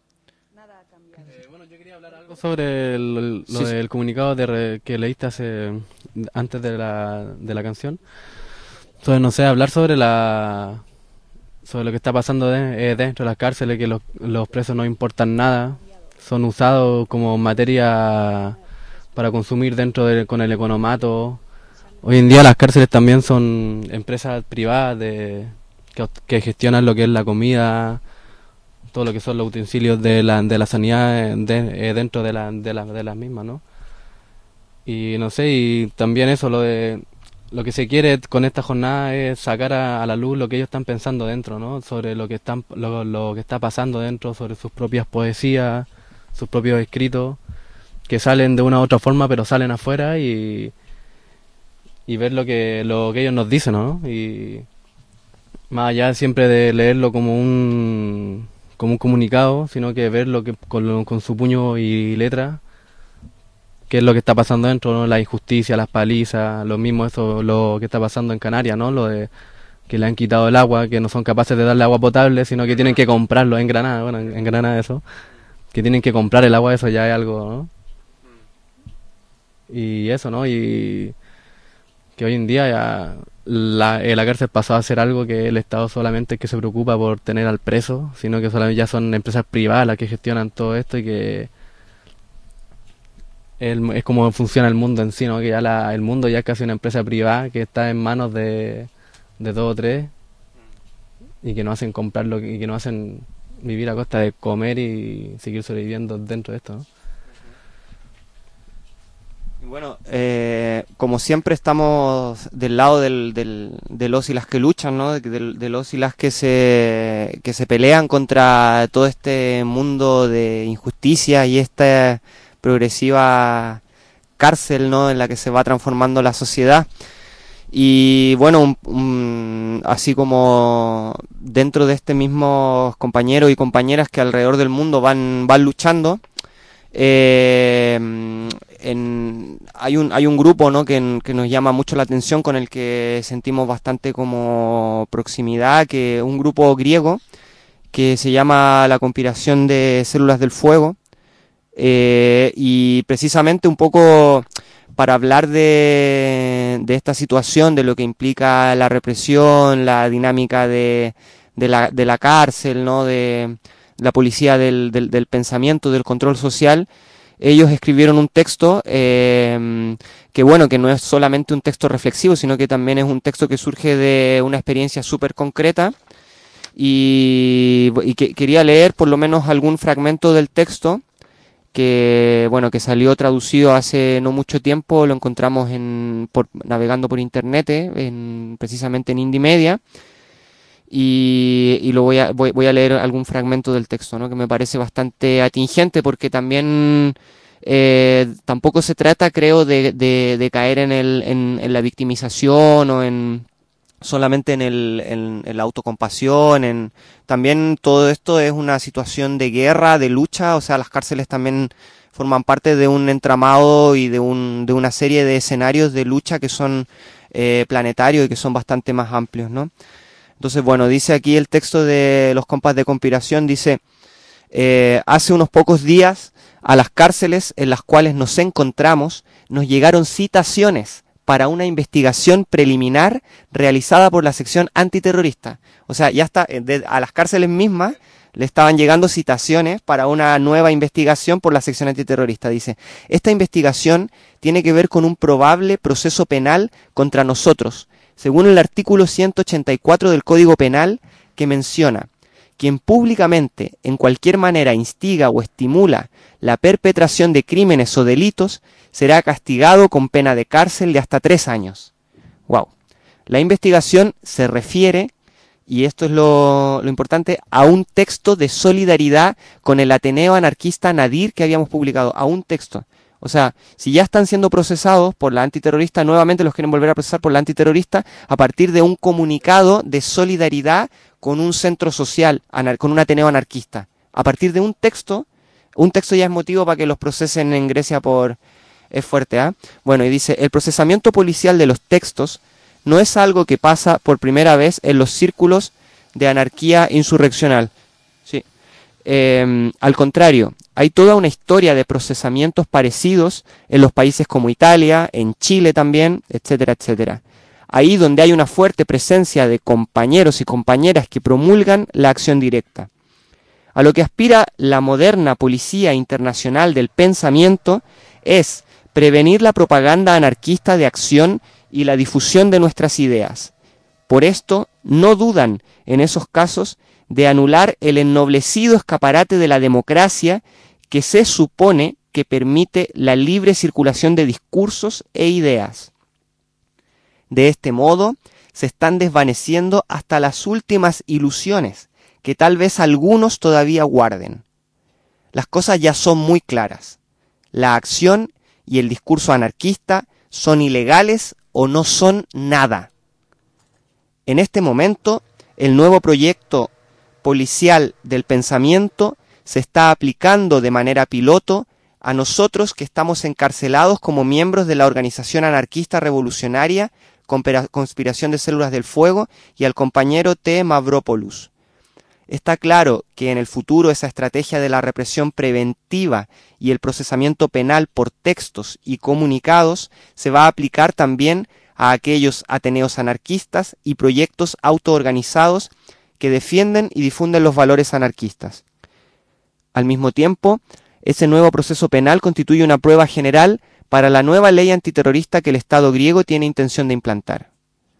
Sobre el, lo sí, del sí. comunicado de re, que leíste hace, antes de la, de la canción. Sobre, no sé, hablar sobre la sobre lo que está pasando de, eh, dentro de las cárceles, que los, los presos no importan nada, son usados como materia para consumir dentro de, con el economato. Hoy en día las cárceles también son empresas privadas de que, que gestionan lo que es la comida, todo lo que son los utensilios de la, de la sanidad de, eh, dentro de, la, de, la, de las mismas, ¿no? Y no sé, y también eso, lo de lo que se quiere con esta jornada es sacar a, a la luz lo que ellos están pensando dentro, ¿no? Sobre lo que están lo, lo que está pasando dentro, sobre sus propias poesías, sus propios escritos, que salen de una u otra forma, pero salen afuera y y ver lo que lo que ellos nos dicen, ¿no? Y más allá siempre de leerlo como un como un comunicado, sino que ver lo que con, con su puño y letra, qué es lo que está pasando dentro, ¿no? La injusticia, las palizas, lo mismo eso, lo que está pasando en Canarias, ¿no? Lo de que le han quitado el agua, que no son capaces de darle agua potable, sino que tienen que comprarlo en Granada, bueno, en, en Granada eso, que tienen que comprar el agua, eso ya es algo, ¿no? Y eso, ¿no? Y que hoy en día ya la, eh, la cárcel pasó a ser algo que el Estado solamente es que se preocupa por tener al preso, sino que solamente ya son empresas privadas las que gestionan todo esto y que el, es como funciona el mundo en sí, ¿no? Que ya la, el mundo ya es casi una empresa privada que está en manos de, de dos o tres y que no hacen comprar lo que, y que no hacen vivir a costa de comer y seguir sobreviviendo dentro de esto, ¿no? Bueno, eh, como siempre estamos del lado del, del, de los y las que luchan, ¿no? De, de, de los y las que se, que se pelean contra todo este mundo de injusticia y esta progresiva cárcel, ¿no? En la que se va transformando la sociedad. Y bueno, un, un, así como dentro de este mismo compañeros y compañeras que alrededor del mundo van, van luchando, eh, en, hay un hay un grupo, ¿no?, que, que nos llama mucho la atención, con el que sentimos bastante como proximidad, que un grupo griego que se llama la Conspiración de Células del Fuego, eh, y precisamente un poco para hablar de, de esta situación, de lo que implica la represión, la dinámica de, de, la, de la cárcel, ¿no?, de la policía del, del, del pensamiento, del control social. Ellos escribieron un texto eh, que, bueno, que no es solamente un texto reflexivo, sino que también es un texto que surge de una experiencia súper concreta, y, y que quería leer por lo menos algún fragmento del texto que, bueno, que salió traducido hace no mucho tiempo. Lo encontramos en, por, navegando por internet, eh, en, precisamente en Indymedia, y, y lo voy a, voy, voy a leer algún fragmento del texto, ¿no?, que me parece bastante atingente, porque también eh, tampoco se trata, creo, de, de, de caer en, el, en, en la victimización o en solamente en, el, en, en la autocompasión. En, también todo esto es una situación de guerra, de lucha. O sea, las cárceles también forman parte de un entramado y de, un, de una serie de escenarios de lucha que son eh, planetarios y que son bastante más amplios, ¿no? Entonces, bueno, dice aquí el texto de los compas de conspiración, dice, eh, hace unos pocos días a las cárceles en las cuales nos encontramos nos llegaron citaciones para una investigación preliminar realizada por la sección antiterrorista. O sea, ya está, de, a las cárceles mismas le estaban llegando citaciones para una nueva investigación por la sección antiterrorista. Dice, esta investigación tiene que ver con un probable proceso penal contra nosotros, según el artículo ciento ochenta y cuatro del Código Penal, que menciona: quien públicamente, en cualquier manera, instiga o estimula la perpetración de crímenes o delitos, será castigado con pena de cárcel de hasta tres años. Wow. La investigación se refiere, y esto es lo, lo importante, a un texto de solidaridad con el Ateneo Anarquista Nadir que habíamos publicado, a un texto. O sea, si ya están siendo procesados por la antiterrorista, nuevamente los quieren volver a procesar por la antiterrorista a partir de un comunicado de solidaridad con un centro social, con un Ateneo anarquista. A partir de un texto, un texto ya es motivo para que los procesen en Grecia por... Es fuerte, ¿ah? ¿eh? Bueno, y dice, el procesamiento policial de los textos no es algo que pasa por primera vez en los círculos de anarquía insurreccional. Sí. Eh, al contrario, hay toda una historia de procesamientos parecidos en los países como Italia, en Chile también, etcétera, etcétera. Ahí donde hay una fuerte presencia de compañeros y compañeras que promulgan la acción directa. A lo que aspira la moderna policía internacional del pensamiento es prevenir la propaganda anarquista de acción y la difusión de nuestras ideas. Por esto, no dudan en esos casos de anular el ennoblecido escaparate de la democracia que se supone que permite la libre circulación de discursos e ideas. De este modo, se están desvaneciendo hasta las últimas ilusiones que tal vez algunos todavía guarden. Las cosas ya son muy claras. La acción y el discurso anarquista son ilegales o no son nada. En este momento, el nuevo proyecto policial del pensamiento se está aplicando de manera piloto a nosotros que estamos encarcelados como miembros de la organización anarquista revolucionaria Conspiración de Células del Fuego y al compañero T. Mavropoulos. Está claro que en el futuro esa estrategia de la represión preventiva y el procesamiento penal por textos y comunicados se va a aplicar también a aquellos ateneos anarquistas y proyectos autoorganizados que defienden y difunden los valores anarquistas. Al mismo tiempo, ese nuevo proceso penal constituye una prueba general para la nueva ley antiterrorista que el Estado griego tiene intención de implantar.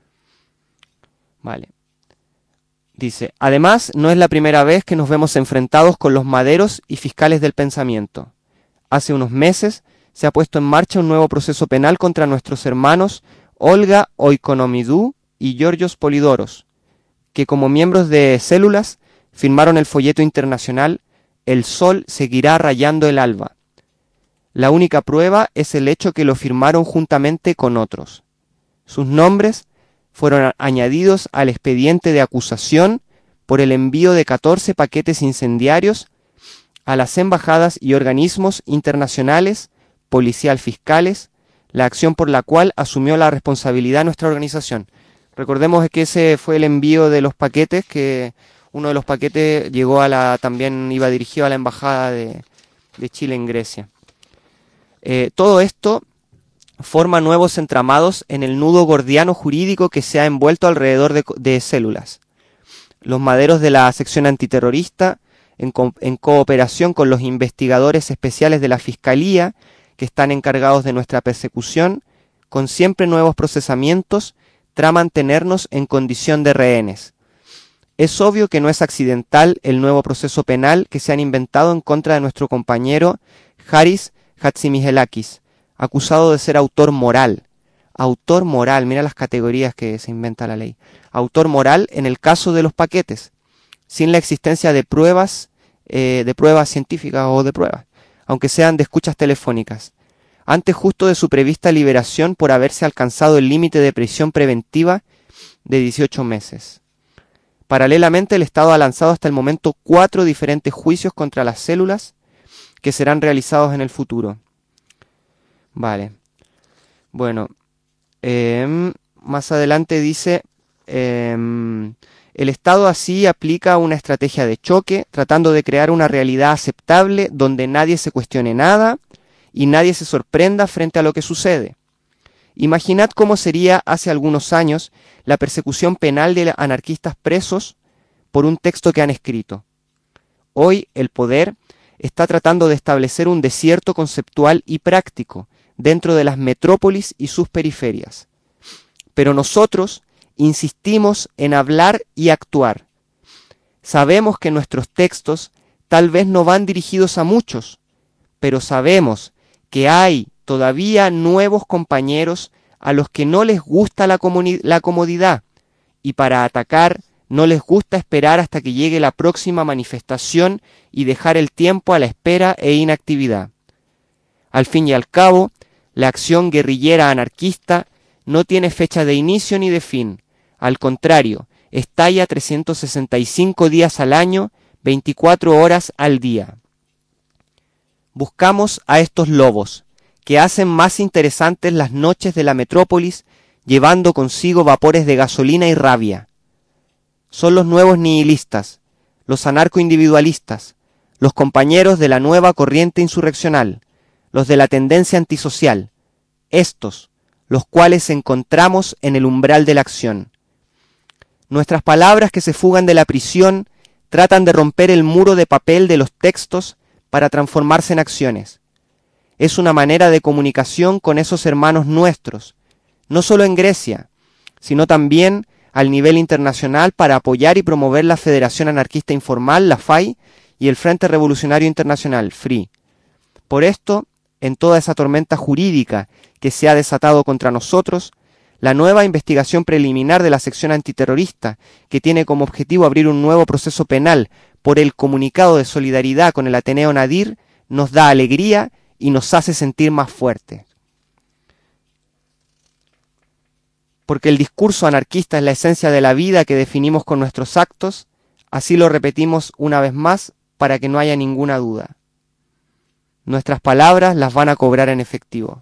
Vale. Dice, además, no es la primera vez que nos vemos enfrentados con los maderos y fiscales del pensamiento. Hace unos meses se ha puesto en marcha un nuevo proceso penal contra nuestros hermanos Olga Oikonomidou y Georgios Polidoros, que como miembros de Células firmaron el folleto internacional El sol seguirá rayando el alba. La única prueba es el hecho que lo firmaron juntamente con otros. Sus nombres fueron añadidos al expediente de acusación por el envío de catorce paquetes incendiarios a las embajadas y organismos internacionales, policial fiscales, la acción por la cual asumió la responsabilidad nuestra organización. Recordemos que ese fue el envío de los paquetes, que uno de los paquetes llegó a la, también iba dirigido a la embajada de, de Chile en Grecia. Eh, todo esto forma nuevos entramados en el nudo gordiano jurídico que se ha envuelto alrededor de, de células. Los maderos de la sección antiterrorista, en, co en cooperación con los investigadores especiales de la Fiscalía, que están encargados de nuestra persecución, con siempre nuevos procesamientos, traman tenernos en condición de rehenes. Es obvio que no es accidental el nuevo proceso penal que se han inventado en contra de nuestro compañero Haris Hatzimihelakis, acusado de ser autor moral. Autor moral, mira las categorías que se inventa la ley. Autor moral en el caso de los paquetes, sin la existencia de pruebas, eh, de pruebas científicas o de pruebas, aunque sean de escuchas telefónicas, antes justo de su prevista liberación por haberse alcanzado el límite de prisión preventiva de dieciocho meses. Paralelamente, el Estado ha lanzado hasta el momento cuatro diferentes juicios contra las células que serán realizados en el futuro. Vale. Bueno, eh, más adelante dice, eh, el Estado así aplica una estrategia de choque, tratando de crear una realidad aceptable donde nadie se cuestione nada y nadie se sorprenda frente a lo que sucede. Imaginad cómo sería hace algunos años la persecución penal de anarquistas presos por un texto que han escrito. Hoy el poder está tratando de establecer un desierto conceptual y práctico dentro de las metrópolis y sus periferias. Pero nosotros insistimos en hablar y actuar. Sabemos que nuestros textos tal vez no van dirigidos a muchos, pero sabemos que hay todavía nuevos compañeros a los que no les gusta la, la comodidad y para atacar no les gusta esperar hasta que llegue la próxima manifestación y dejar el tiempo a la espera e inactividad. Al fin y al cabo, la acción guerrillera anarquista no tiene fecha de inicio ni de fin. Al contrario, estalla trescientos sesenta y cinco días al año, veinticuatro horas al día. Buscamos a estos lobos, que hacen más interesantes las noches de la metrópolis, llevando consigo vapores de gasolina y rabia. Son los nuevos nihilistas, los anarcoindividualistas, los compañeros de la nueva corriente insurreccional, los de la tendencia antisocial, estos, los cuales encontramos en el umbral de la acción. Nuestras palabras que se fugan de la prisión tratan de romper el muro de papel de los textos para transformarse en acciones. Es una manera de comunicación con esos hermanos nuestros, no solo en Grecia, sino también al nivel internacional para apoyar y promover la Federación Anarquista Informal, la F A I, y el Frente Revolucionario Internacional, F R I. Por esto, en toda esa tormenta jurídica que se ha desatado contra nosotros, la nueva investigación preliminar de la sección antiterrorista, que tiene como objetivo abrir un nuevo proceso penal por el comunicado de solidaridad con el Ateneo Nadir, nos da alegría y nos hace sentir más fuertes. Porque el discurso anarquista es la esencia de la vida que definimos con nuestros actos, así lo repetimos una vez más para que no haya ninguna duda. Nuestras palabras las van a cobrar en efectivo.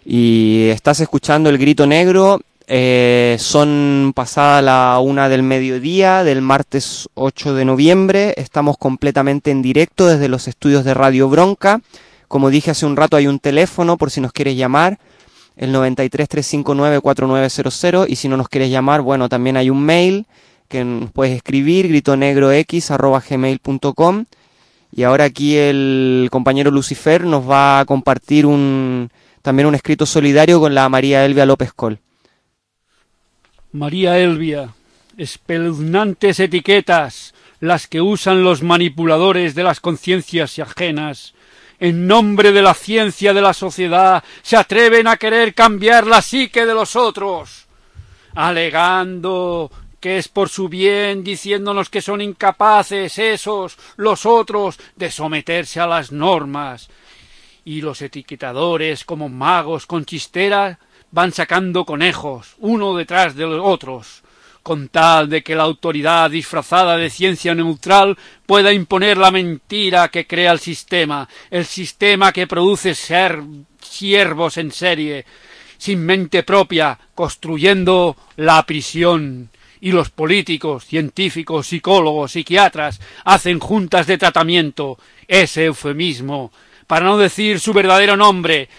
Y estás escuchando El Grito Negro. Eh, son pasada la una del mediodía del martes ocho de noviembre. Estamos completamente en directo desde los estudios de Radio Bronca. Como dije hace un rato, hay un teléfono por si nos quieres llamar, el noventa y tres, trescientos cincuenta y nueve, cuarenta y nueve cero cero. Y si no nos quieres llamar, bueno, también hay un mail que nos puedes escribir, gritonegrox arroba gmail punto com. Y ahora aquí el compañero Lucifer nos va a compartir un también un escrito solidario con la María Elvia López Col. María Elvia, espeluznantes etiquetas, las que usan los manipuladores de las conciencias ajenas. En nombre de la ciencia de la sociedad se atreven a querer cambiar la psique de los otros, alegando que es por su bien, diciéndonos que son incapaces esos, los otros, de someterse a las normas. Y los etiquetadores, como magos con chistera, van sacando conejos, uno detrás de los otros, con tal de que la autoridad disfrazada de ciencia neutral pueda imponer la mentira que crea el sistema, el sistema que produce ser siervos en serie, sin mente propia, construyendo la prisión. Y los políticos, científicos, psicólogos, psiquiatras hacen juntas de tratamiento, ese eufemismo, para no decir su verdadero nombre,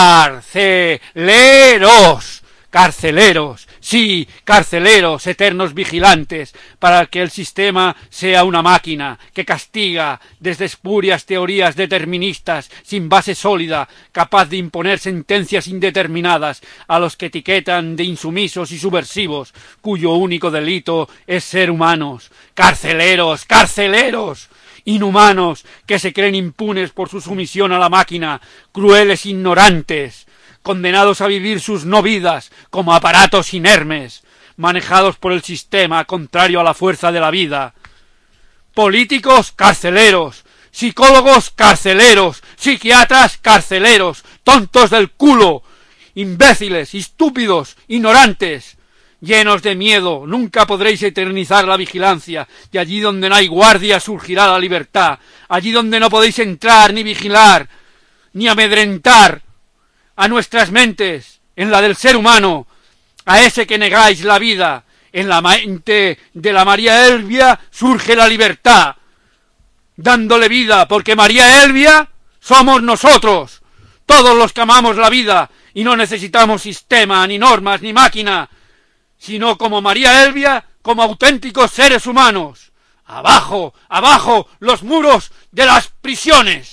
carceleros, carceleros, sí, carceleros, eternos vigilantes, para que el sistema sea una máquina que castiga desde espurias teorías deterministas sin base sólida, capaz de imponer sentencias indeterminadas a los que etiquetan de insumisos y subversivos, cuyo único delito es ser humanos. Carceleros, carceleros, inhumanos, que se creen impunes por su sumisión a la máquina, crueles ignorantes, condenados a vivir sus no vidas como aparatos inermes, manejados por el sistema contrario a la fuerza de la vida. Políticos carceleros, psicólogos carceleros, psiquiatras carceleros, tontos del culo, imbéciles, estúpidos, ignorantes, llenos de miedo, nunca podréis eternizar la vigilancia, y allí donde no hay guardia surgirá la libertad, allí donde no podéis entrar ni vigilar, ni amedrentar a nuestras mentes, en la del ser humano, a ese que negáis la vida, en la mente de la María Elvia surge la libertad, dándole vida, porque María Elvia somos nosotros, todos los que amamos la vida, y no necesitamos sistema, ni normas, ni máquina, sino como María Elvia, como auténticos seres humanos. Abajo, abajo, los muros de las prisiones.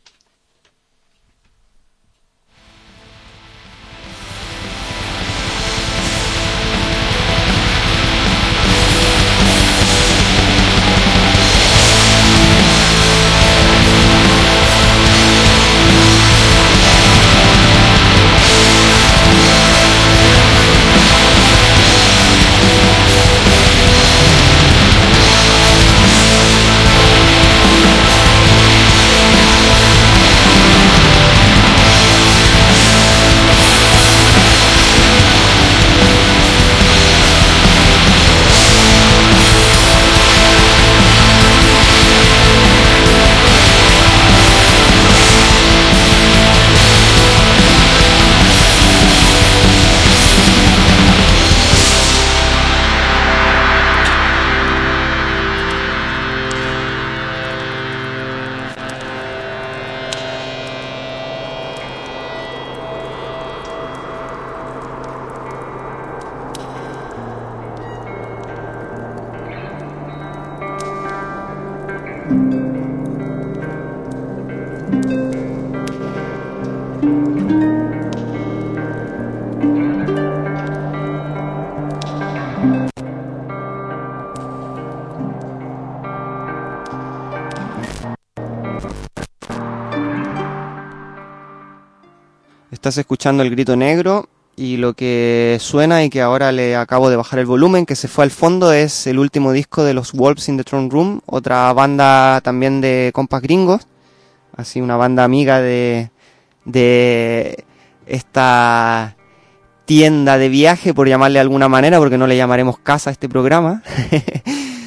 Estás escuchando El Grito Negro y lo que suena y que ahora le acabo de bajar el volumen, que se fue al fondo, es el último disco de los Wolves in the Throne Room, otra banda también de compas gringos, así una banda amiga de, de esta tienda de viaje, por llamarle de alguna manera, porque no le llamaremos casa a este programa.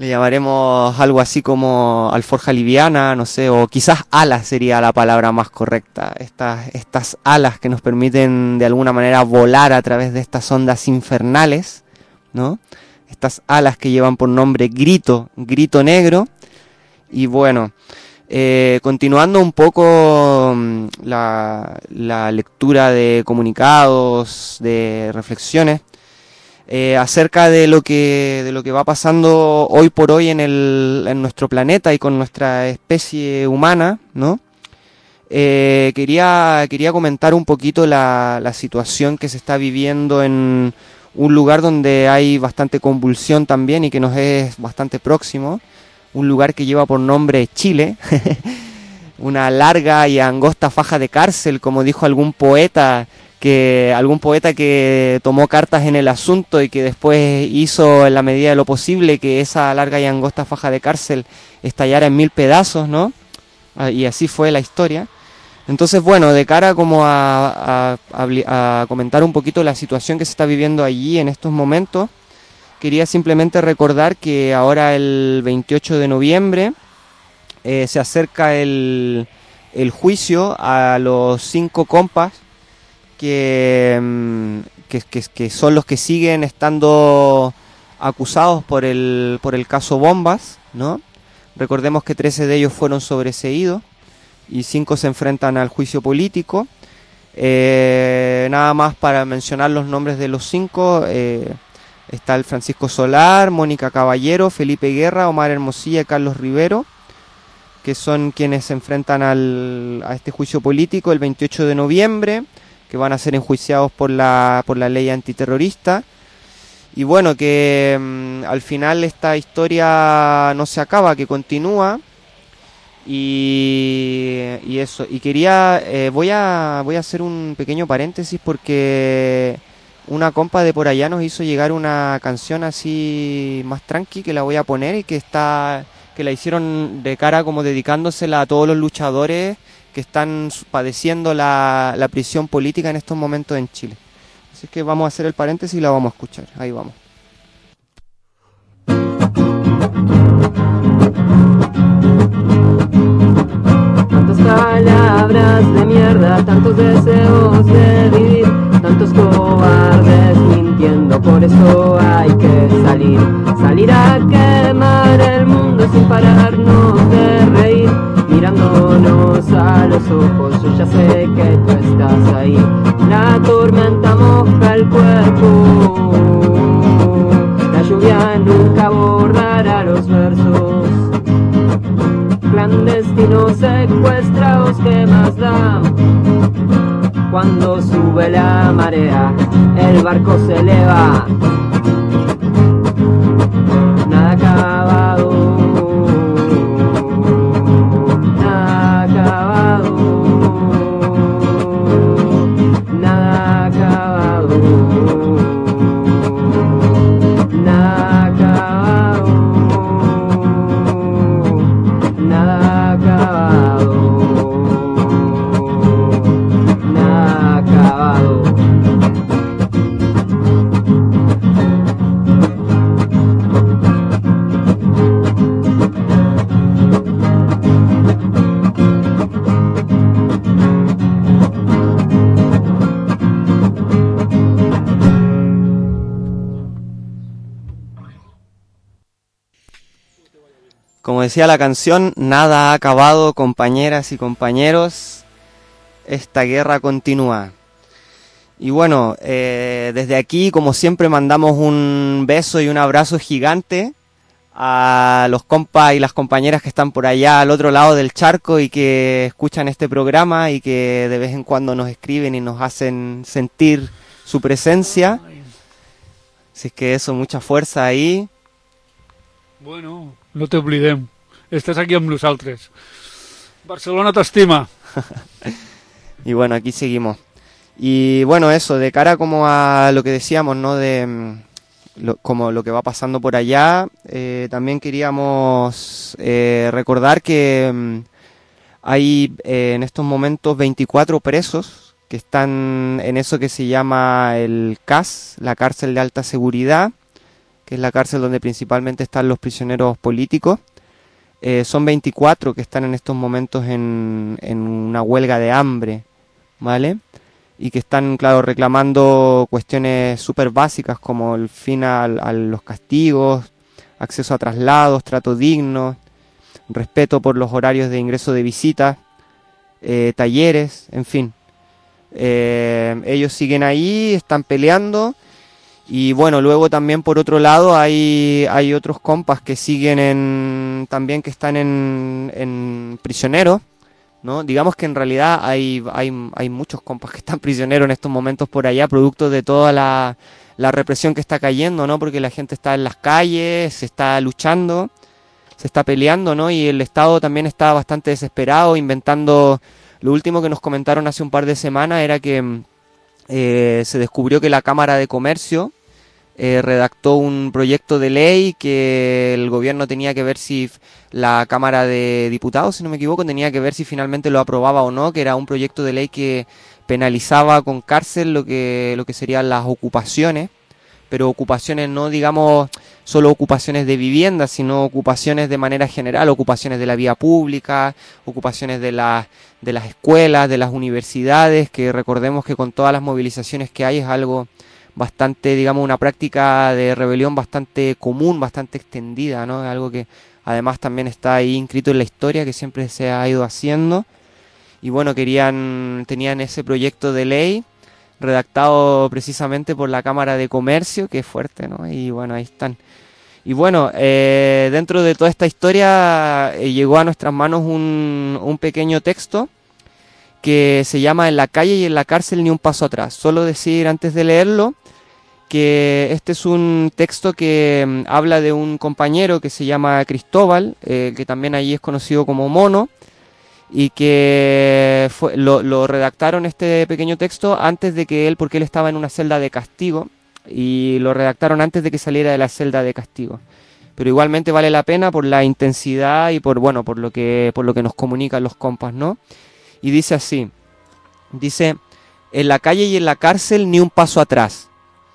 Le llamaremos algo así como alforja liviana, no sé, o quizás alas sería la palabra más correcta. Estas, estas alas que nos permiten de alguna manera volar a través de estas ondas infernales, ¿no? Estas alas que llevan por nombre Grito, Grito Negro. Y bueno, eh, continuando un poco la, la lectura de comunicados, de reflexiones, Eh, acerca de lo que de lo que va pasando hoy por hoy en el en nuestro planeta y con nuestra especie humana, ¿no? Eh, quería quería comentar un poquito la, la situación que se está viviendo en un lugar donde hay bastante convulsión también y que nos es bastante próximo, un lugar que lleva por nombre Chile, una larga y angosta faja de cárcel, como dijo algún poeta. que algún poeta que tomó cartas en el asunto y que después hizo en la medida de lo posible que esa larga y angosta faja de cárcel estallara en mil pedazos, ¿no? Y así fue la historia. Entonces, bueno, de cara como a, a, a, a comentar un poquito la situación que se está viviendo allí en estos momentos, quería simplemente recordar que ahora el veintiocho de noviembre eh, se acerca el, el juicio a los cinco compas Que, que, que, que son los que siguen estando acusados por el, por el caso Bombas, ¿no? Recordemos que trece de ellos fueron sobreseídos y cinco se enfrentan al juicio político. Eh, nada más para mencionar los nombres de los cinco, eh, está el Francisco Solar, Mónica Caballero, Felipe Guerra, Omar Hermosilla y Carlos Rivero, que son quienes se enfrentan al, a este juicio político el veintiocho de noviembre, que van a ser enjuiciados por la por la ley antiterrorista. Y bueno, que mmm, al final esta historia no se acaba, que continúa. Y, y eso, y quería, eh, voy a voy a hacer un pequeño paréntesis porque una compa de por allá nos hizo llegar una canción así más tranqui, que la voy a poner y que está, que la hicieron de cara como dedicándosela a todos los luchadores que están padeciendo la, la prisión política en estos momentos en Chile. Así que vamos a hacer el paréntesis y la vamos a escuchar. Ahí vamos. Tantas palabras de mierda, tantos deseos de vivir, tantos cobardes mintiendo, por eso hay que salir, salir a quemar el mundo sin pararnos de reír, mirándonos a los ojos. Yo ya sé que tú estás ahí, la tormenta moja el cuerpo, la lluvia nunca borrará los versos, clandestinos secuestrados, ¿qué más da? Cuando sube la marea, el barco se eleva, nada acabado, nada acabado, nada acabado, nada acabado, nada acabado, nada acabado. Como decía la canción, nada ha acabado, compañeras y compañeros, esta guerra continúa. Y bueno, eh, desde aquí, como siempre, mandamos un beso y un abrazo gigante a los compas y las compañeras que están por allá al otro lado del charco y que escuchan este programa y que de vez en cuando nos escriben y nos hacen sentir su presencia. Así es que eso, mucha fuerza ahí. Bueno, no te oblidem. Estàs aquí amb nosaltres. Barcelona t'estima. Y bueno, aquí seguimos. Y bueno, eso, de cara como a lo que decíamos, ¿no? De lo, como lo que va pasando por allá, eh, también queríamos eh, recordar que eh, hay eh, en estos momentos veinticuatro presos que están en eso que se llama el C A S, la cárcel de alta seguridad, que es la cárcel donde principalmente están los prisioneros políticos. Eh, son veinticuatro que están en estos momentos en, en una huelga de hambre, ¿vale? Y que están, claro, reclamando cuestiones súper básicas como el fin a, a los castigos, acceso a traslados, trato digno, respeto por los horarios de ingreso de visitas, eh, talleres, en fin. Eh, ellos siguen ahí, están peleando. Y bueno, luego también por otro lado hay, hay otros compas que siguen en, también que están en, en prisioneros, ¿no? Digamos que en realidad hay, hay, hay muchos compas que están prisioneros en estos momentos por allá, producto de toda la, la represión que está cayendo, ¿no? Porque la gente está en las calles, se está luchando, se está peleando, ¿no? Y el Estado también está bastante desesperado, inventando. Lo último que nos comentaron hace un par de semanas era que Eh, se descubrió que la Cámara de Comercio eh, redactó un proyecto de ley que el gobierno tenía que ver si la Cámara de Diputados, si no me equivoco, tenía que ver si finalmente lo aprobaba o no, que era un proyecto de ley que penalizaba con cárcel lo que, lo que serían las ocupaciones, pero ocupaciones no, digamos, solo ocupaciones de vivienda, sino ocupaciones de manera general, ocupaciones de la vía pública, ocupaciones de, la, de las escuelas, de las universidades, que recordemos que con todas las movilizaciones que hay es algo bastante, digamos, una práctica de rebelión bastante común, bastante extendida, ¿no? Es algo que además también está ahí inscrito en la historia, que siempre se ha ido haciendo. Y bueno, querían, tenían ese proyecto de ley redactado precisamente por la Cámara de Comercio, que es fuerte, ¿no? Y bueno, ahí están. Y bueno, eh, dentro de toda esta historia eh, llegó a nuestras manos un, un pequeño texto que se llama En la calle y en la cárcel ni un paso atrás. Solo decir antes de leerlo que este es un texto que um, habla de un compañero que se llama Cristóbal, eh, que también allí es conocido como Mono, y que fue, lo, lo redactaron este pequeño texto antes de que él, porque él estaba en una celda de castigo, y lo redactaron antes de que saliera de la celda de castigo. Pero igualmente vale la pena por la intensidad y por, bueno, por lo que, por lo que nos comunican los compas, ¿no? Y dice así, dice: en la calle y en la cárcel ni un paso atrás.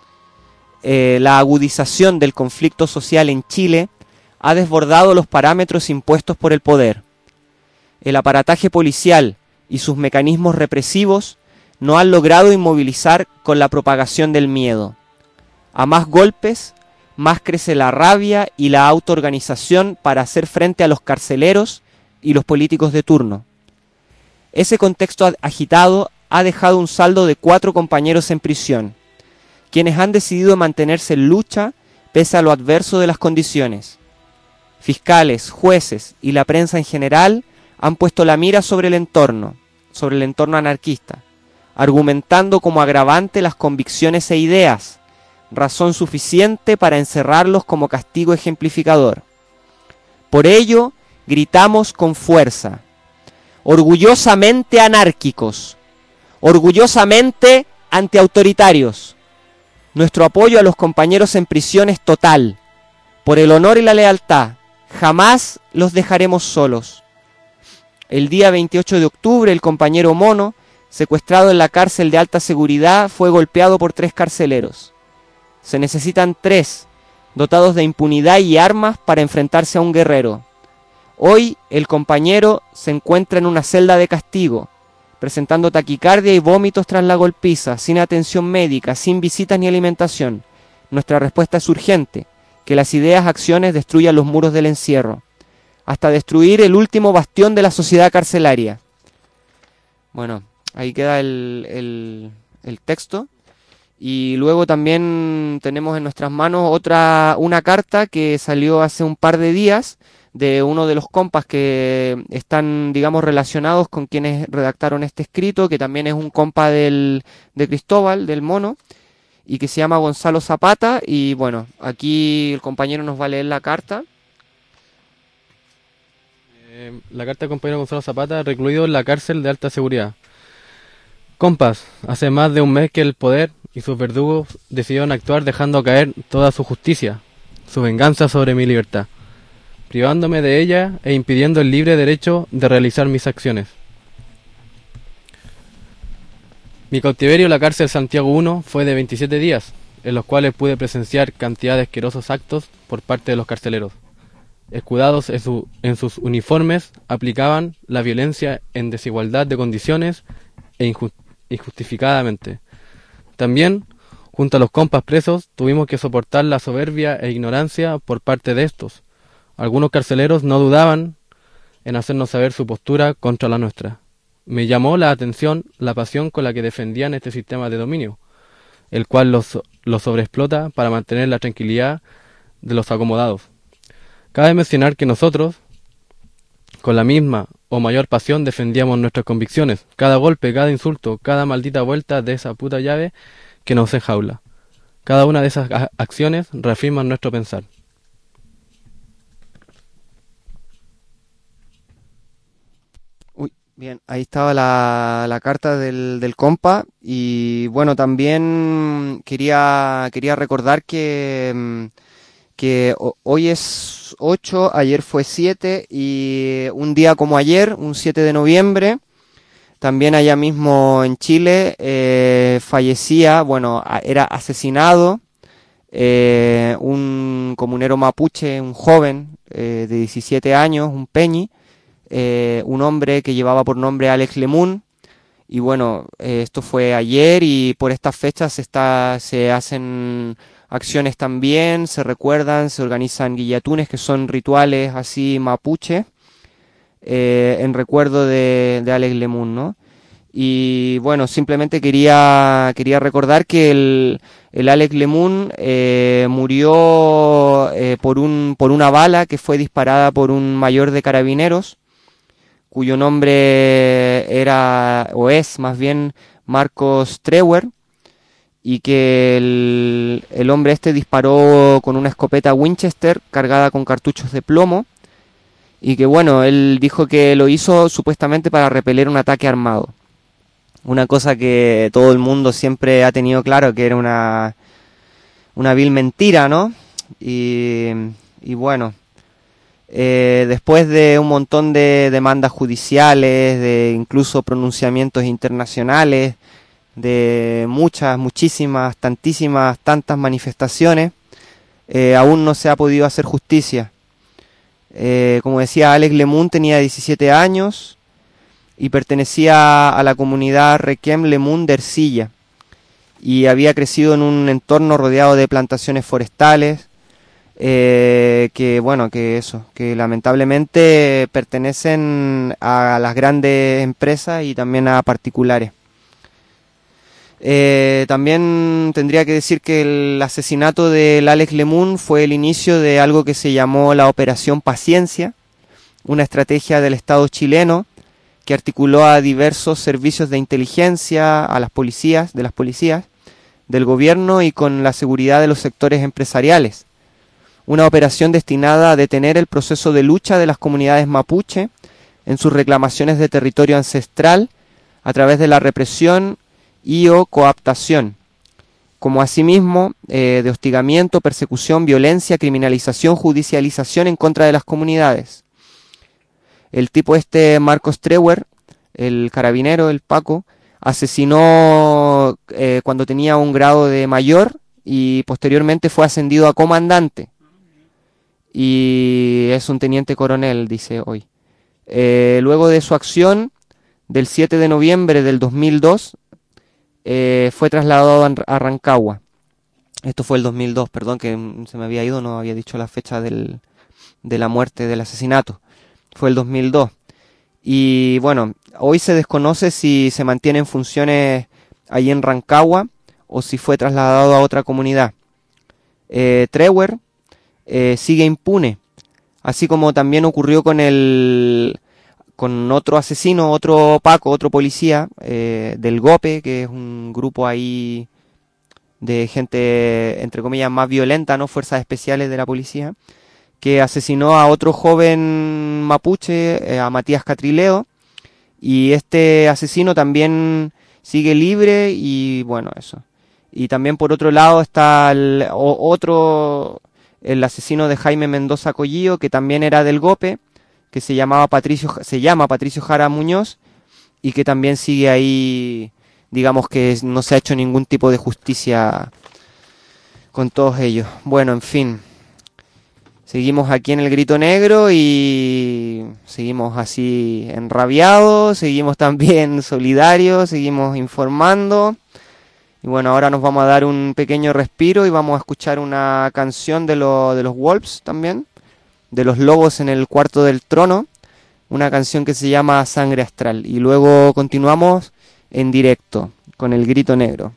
Eh, la agudización del conflicto social en Chile ha desbordado los parámetros impuestos por el poder. El aparataje policial y sus mecanismos represivos no han logrado inmovilizar con la propagación del miedo. A más golpes, más crece la rabia y la autoorganización para hacer frente a los carceleros y los políticos de turno. Ese contexto agitado ha dejado un saldo de cuatro compañeros en prisión, quienes han decidido mantenerse en lucha pese a lo adverso de las condiciones. Fiscales, jueces y la prensa en general han puesto la mira sobre el entorno, sobre el entorno anarquista, argumentando como agravante las convicciones e ideas, razón suficiente para encerrarlos como castigo ejemplificador. Por ello, gritamos con fuerza: orgullosamente anárquicos, orgullosamente antiautoritarios. Nuestro apoyo a los compañeros en prisión es total. Por el honor y la lealtad, jamás los dejaremos solos. El día veintiocho de octubre, el compañero Mono, secuestrado en la cárcel de alta seguridad, fue golpeado por tres carceleros. Se necesitan tres, dotados de impunidad y armas para enfrentarse a un guerrero. Hoy, el compañero se encuentra en una celda de castigo, presentando taquicardia y vómitos tras la golpiza, sin atención médica, sin visitas ni alimentación. Nuestra respuesta es urgente: que las ideas, acciones destruyan los muros del encierro, hasta destruir el último bastión de la sociedad carcelaria. Bueno, ahí queda el, el, el texto. Y luego también tenemos en nuestras manos otra una carta que salió hace un par de días de uno de los compas que están, digamos, relacionados con quienes redactaron este escrito, que también es un compa del, de Cristóbal, del Mono, y que se llama Gonzalo Zapata. Y bueno, aquí el compañero nos va a leer la carta. Eh, la carta del compañero Gonzalo Zapata, recluido en la cárcel de alta seguridad. Compas, hace más de un mes que el poder y sus verdugos decidieron actuar dejando caer toda su justicia, su venganza sobre mi libertad, privándome de ella e impidiendo el libre derecho de realizar mis acciones. Mi cautiverio en la cárcel Santiago uno fue de veintisiete días, en los cuales pude presenciar cantidad de asquerosos actos por parte de los carceleros. Escudados en, su, en sus uniformes, aplicaban la violencia en desigualdad de condiciones e inju, injustificadamente. También, junto a los compas presos, tuvimos que soportar la soberbia e ignorancia por parte de estos. Algunos carceleros no dudaban en hacernos saber su postura contra la nuestra. Me llamó la atención la pasión con la que defendían este sistema de dominio, el cual los, los sobreexplota para mantener la tranquilidad de los acomodados. Cabe mencionar que nosotros, con la misma o mayor pasión, defendíamos nuestras convicciones, cada golpe, cada insulto, cada maldita vuelta de esa puta llave que nos enjaula. Cada una de esas acciones reafirma nuestro pensar. Uy, bien, ahí estaba la, la carta del, del compa y bueno, también quería, quería recordar que, que hoy es ocho, ayer fue siete y un día como ayer, un siete de noviembre, también allá mismo en Chile eh, fallecía, bueno, era asesinado eh, un comunero mapuche, un joven eh, de diecisiete años, un peñi, eh, un hombre que llevaba por nombre Alex Lemun. Y bueno, eh, esto fue ayer y por estas fechas se, está, se hacen acciones también, se recuerdan, se organizan guillatunes que son rituales así mapuche. Eh, en recuerdo de, de Alex Lemun, ¿no? Y bueno, simplemente quería quería recordar que el, el Alex Lemun eh, murió eh, por un por una bala que fue disparada por un mayor de carabineros, cuyo nombre era, o es más bien, Marcos Treuer, y que el, el hombre este disparó con una escopeta Winchester cargada con cartuchos de plomo. Y que bueno, él dijo que lo hizo supuestamente para repeler un ataque armado. Una cosa que todo el mundo siempre ha tenido claro que era una, una vil mentira, ¿no? Y, y bueno, eh, después de un montón de demandas judiciales, de incluso pronunciamientos internacionales, de muchas, muchísimas, tantísimas, tantas manifestaciones, eh, aún no se ha podido hacer justicia. Eh, como decía, Alex Lemun tenía diecisiete años y pertenecía a la comunidad Requiem Lemun de Ercilla y había crecido en un entorno rodeado de plantaciones forestales eh, que bueno, que eso, que lamentablemente pertenecen a las grandes empresas y también a particulares. Eh, también tendría que decir que el asesinato del Alex Lemun fue el inicio de algo que se llamó la Operación Paciencia, una estrategia del Estado chileno que articuló a diversos servicios de inteligencia, a las policías, de las policías, del gobierno y con la seguridad de los sectores empresariales. Una operación destinada a detener el proceso de lucha de las comunidades mapuche en sus reclamaciones de territorio ancestral a través de la represión y o coaptación, como asimismo eh, de hostigamiento, persecución, violencia, criminalización, judicialización en contra de las comunidades. El tipo este, Marcos Treuer, el carabinero, el Paco, asesinó eh, cuando tenía un grado de mayor y posteriormente fue ascendido a comandante. Y es un teniente coronel, dice hoy. Eh, luego de su acción, del siete de noviembre del dos mil dos, Eh, fue trasladado a Rancagua. Esto fue el dos mil dos, perdón que se me había ido, no había dicho la fecha del, de la muerte, del asesinato. Fue el dos mil dos. Y bueno, hoy se desconoce si se mantiene en funciones allí en Rancagua o si fue trasladado a otra comunidad. Eh, Treuer eh, sigue impune, así como también ocurrió con el... con otro asesino, otro Paco, otro policía eh, del GOPE, que es un grupo ahí de gente, entre comillas, más violenta, ¿no? Fuerzas especiales de la policía, que asesinó a otro joven mapuche, eh, a Matías Catrileo, y este asesino también sigue libre y bueno, eso. Y también por otro lado está el o, otro, el asesino de Jaime Mendoza Collillo, que también era del GOPE, que se llamaba Patricio, se llama Patricio Jara Muñoz y que también sigue ahí, digamos que no se ha hecho ningún tipo de justicia con todos ellos. Bueno, en fin, seguimos aquí en el Grito Negro y seguimos así enrabiados, seguimos también solidarios, seguimos informando. Y bueno, ahora nos vamos a dar un pequeño respiro y vamos a escuchar una canción de, lo, de los Wolves también, de los Lobos en el Cuarto del Trono, una canción que se llama Sangre Astral. Y luego continuamos en directo con el Grito Negro.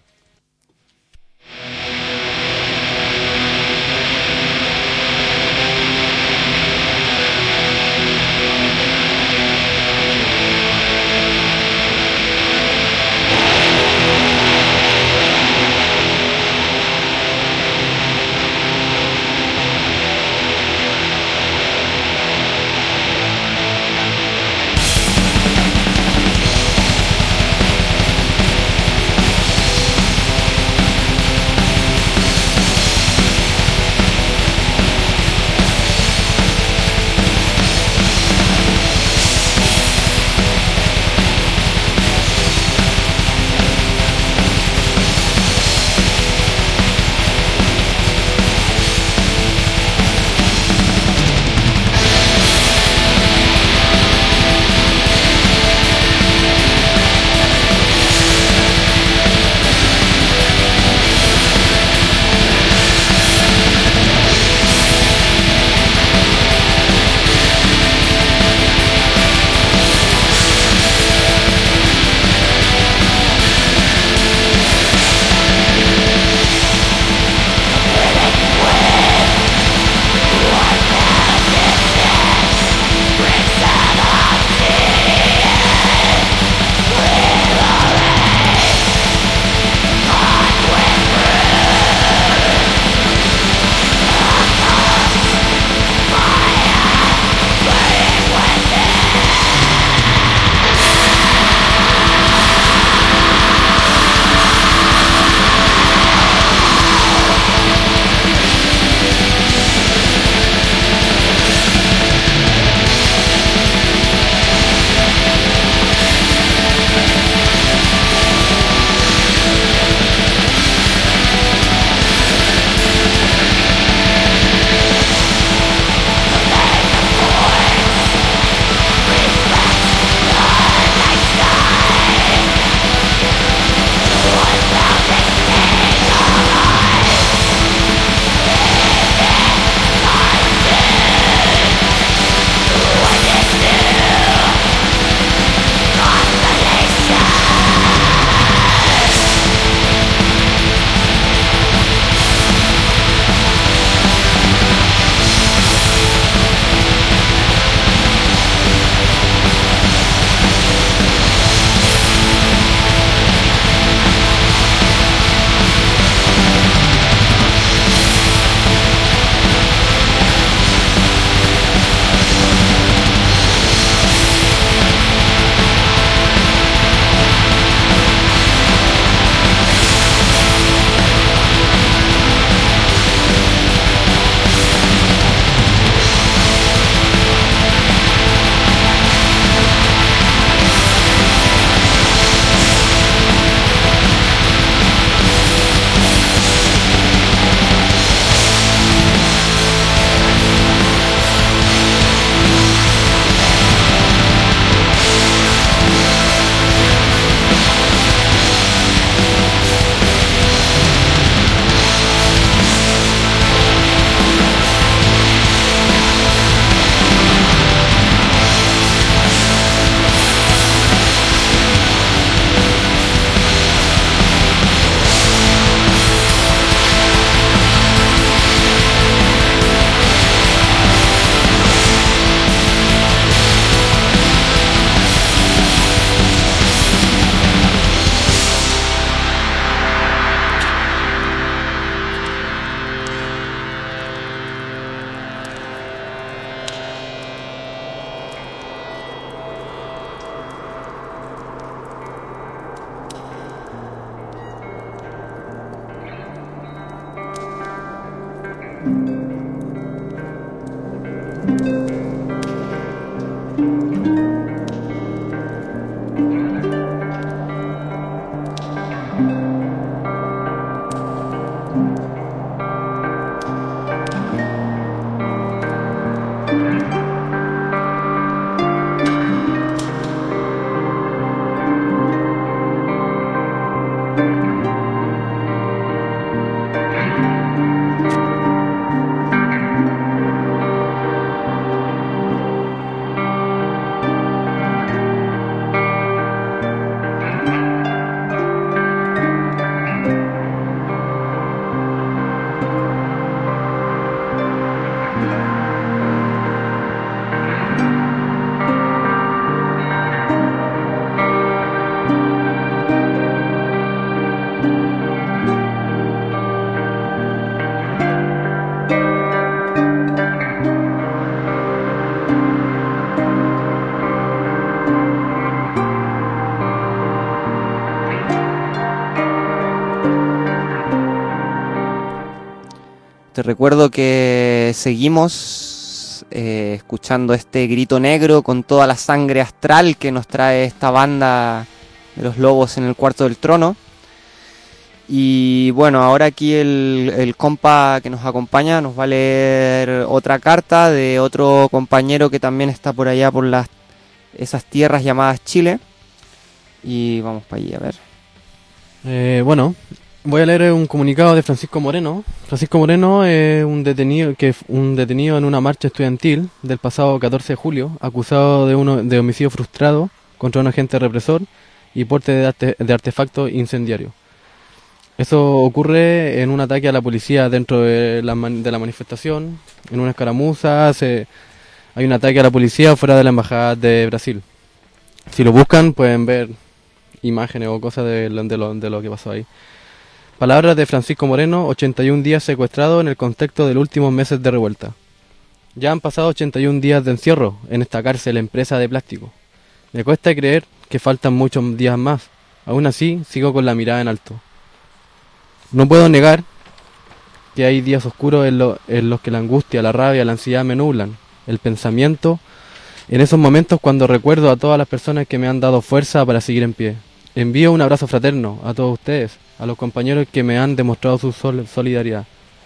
Te recuerdo que seguimos eh, escuchando este grito negro con toda la sangre astral que nos trae esta banda de los Lobos en el Cuarto del Trono. Y bueno, ahora aquí el, el compa que nos acompaña nos va a leer otra carta de otro compañero que también está por allá por las esas tierras llamadas Chile. Y vamos para allí a ver. Eh, bueno, voy a leer un comunicado de Francisco Moreno. Francisco Moreno es un detenido que un detenido en una marcha estudiantil del pasado catorce de julio, acusado de uno de homicidio frustrado contra un agente represor y porte de, arte, de artefacto incendiario. Eso ocurre en un ataque a la policía dentro de la, man, de la manifestación, en una escaramuza, se, hay un ataque a la policía fuera de la embajada de Brasil. Si lo buscan pueden ver imágenes o cosas de, de, lo, de lo que pasó ahí. Palabras de Francisco Moreno, ochenta y un días secuestrado en el contexto de los últimos meses de revuelta. Ya han pasado ochenta y un días de encierro en esta cárcel empresa de plástico. Me cuesta creer que faltan muchos días más. Aún así, sigo con la mirada en alto. No puedo negar que hay días oscuros en, lo, en los que la angustia, la rabia, la ansiedad me nublan el pensamiento. En esos momentos cuando recuerdo a todas las personas que me han dado fuerza para seguir en pie. Envío un abrazo fraterno a todos ustedes, a los compañeros que me han demostrado su sol solidaridad.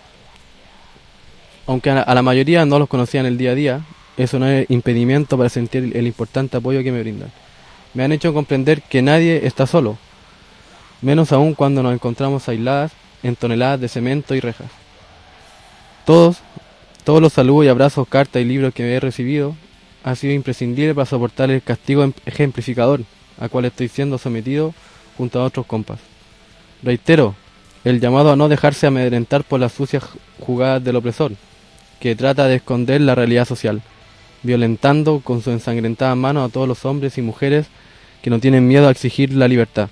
Aunque a la mayoría no los conocía en el día a día, eso no es impedimento para sentir el importante apoyo que me brindan. Me han hecho comprender que nadie está solo, menos aún cuando nos encontramos aisladas en toneladas de cemento y rejas. Todos, todos los saludos y abrazos, cartas y libros que he recibido ha sido imprescindible para soportar el castigo ejemplificador a cual estoy siendo sometido junto a otros compas. Reitero el llamado a no dejarse amedrentar por las sucias jugadas del opresor, que trata de esconder la realidad social, violentando con su ensangrentada mano a todos los hombres y mujeres que no tienen miedo a exigir la libertad.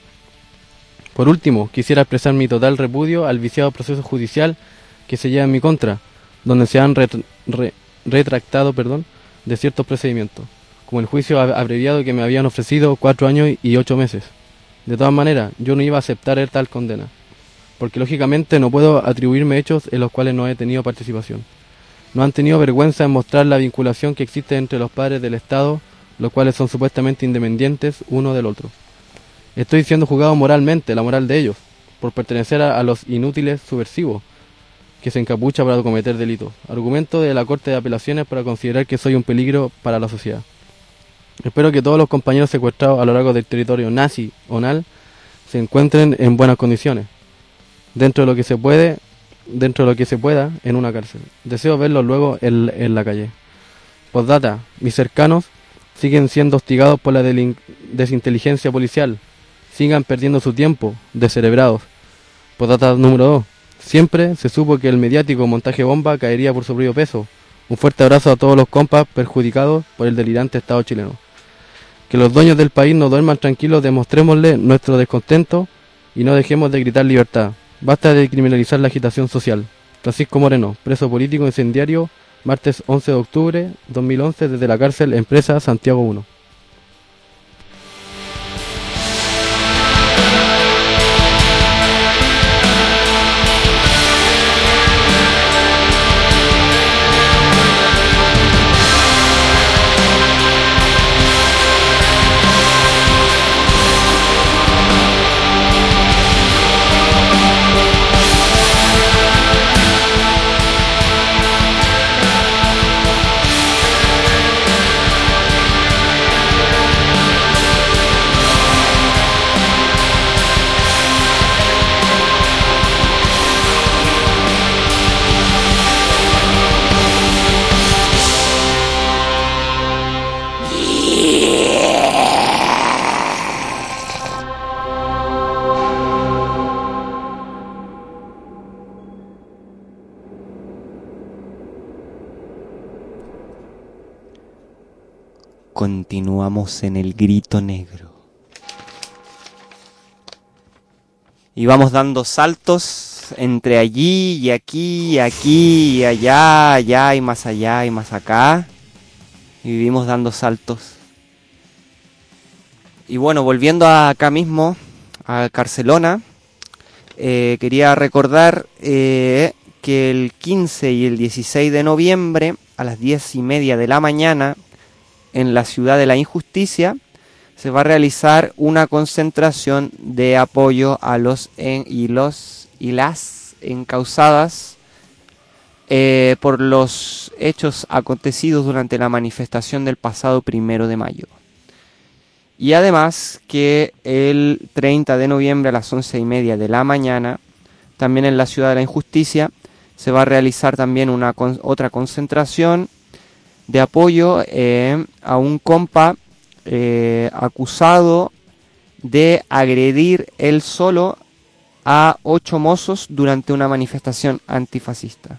Por último, quisiera expresar mi total repudio al viciado proceso judicial que se lleva en mi contra, donde se han ret re retractado perdón, de ciertos procedimientos, como el juicio abreviado que me habían ofrecido cuatro años y ocho meses. De todas maneras, yo no iba a aceptar tal condena, porque lógicamente no puedo atribuirme hechos en los cuales no he tenido participación. No han tenido vergüenza en mostrar la vinculación que existe entre los padres del Estado, los cuales son supuestamente independientes uno del otro. Estoy siendo juzgado moralmente, la moral de ellos, por pertenecer a, a los inútiles subversivos, que se encapucha para cometer delitos. Argumento de la Corte de Apelaciones para considerar que soy un peligro para la sociedad. Espero que todos los compañeros secuestrados a lo largo del territorio nazi o nal se encuentren en buenas condiciones, dentro de lo que se puede, dentro de lo que se pueda, en una cárcel. Deseo verlos luego en, en la calle. Postdata, mis cercanos siguen siendo hostigados por la desinteligencia policial. Sigan perdiendo su tiempo, descerebrados. Postdata número dos. Siempre se supo que el mediático montaje bomba caería por su propio peso. Un fuerte abrazo a todos los compas perjudicados por el delirante Estado chileno. Que los dueños del país no duerman tranquilos, demostrémosle nuestro descontento y no dejemos de gritar libertad. Basta de criminalizar la agitación social. Francisco Moreno, preso político incendiario, martes once de octubre dos mil once, desde la cárcel Empresa Santiago uno. Continuamos en el grito negro. Y vamos dando saltos entre allí y aquí y aquí y allá, allá y más allá y más acá. Y vivimos dando saltos. Y bueno, volviendo a acá mismo, a Barcelona, eh, quería recordar eh, que el quince y el dieciséis de noviembre a las diez y media de la mañana en la Ciudad de la Injusticia se va a realizar una concentración de apoyo a los en, y los y las encausadas eh, por los hechos acontecidos durante la manifestación del pasado primero de mayo. Y además que el treinta de noviembre a las once y media de la mañana, también en la Ciudad de la Injusticia, se va a realizar también una con, otra concentración de apoyo eh, a un compa eh, acusado de agredir él solo a ocho mozos durante una manifestación antifascista.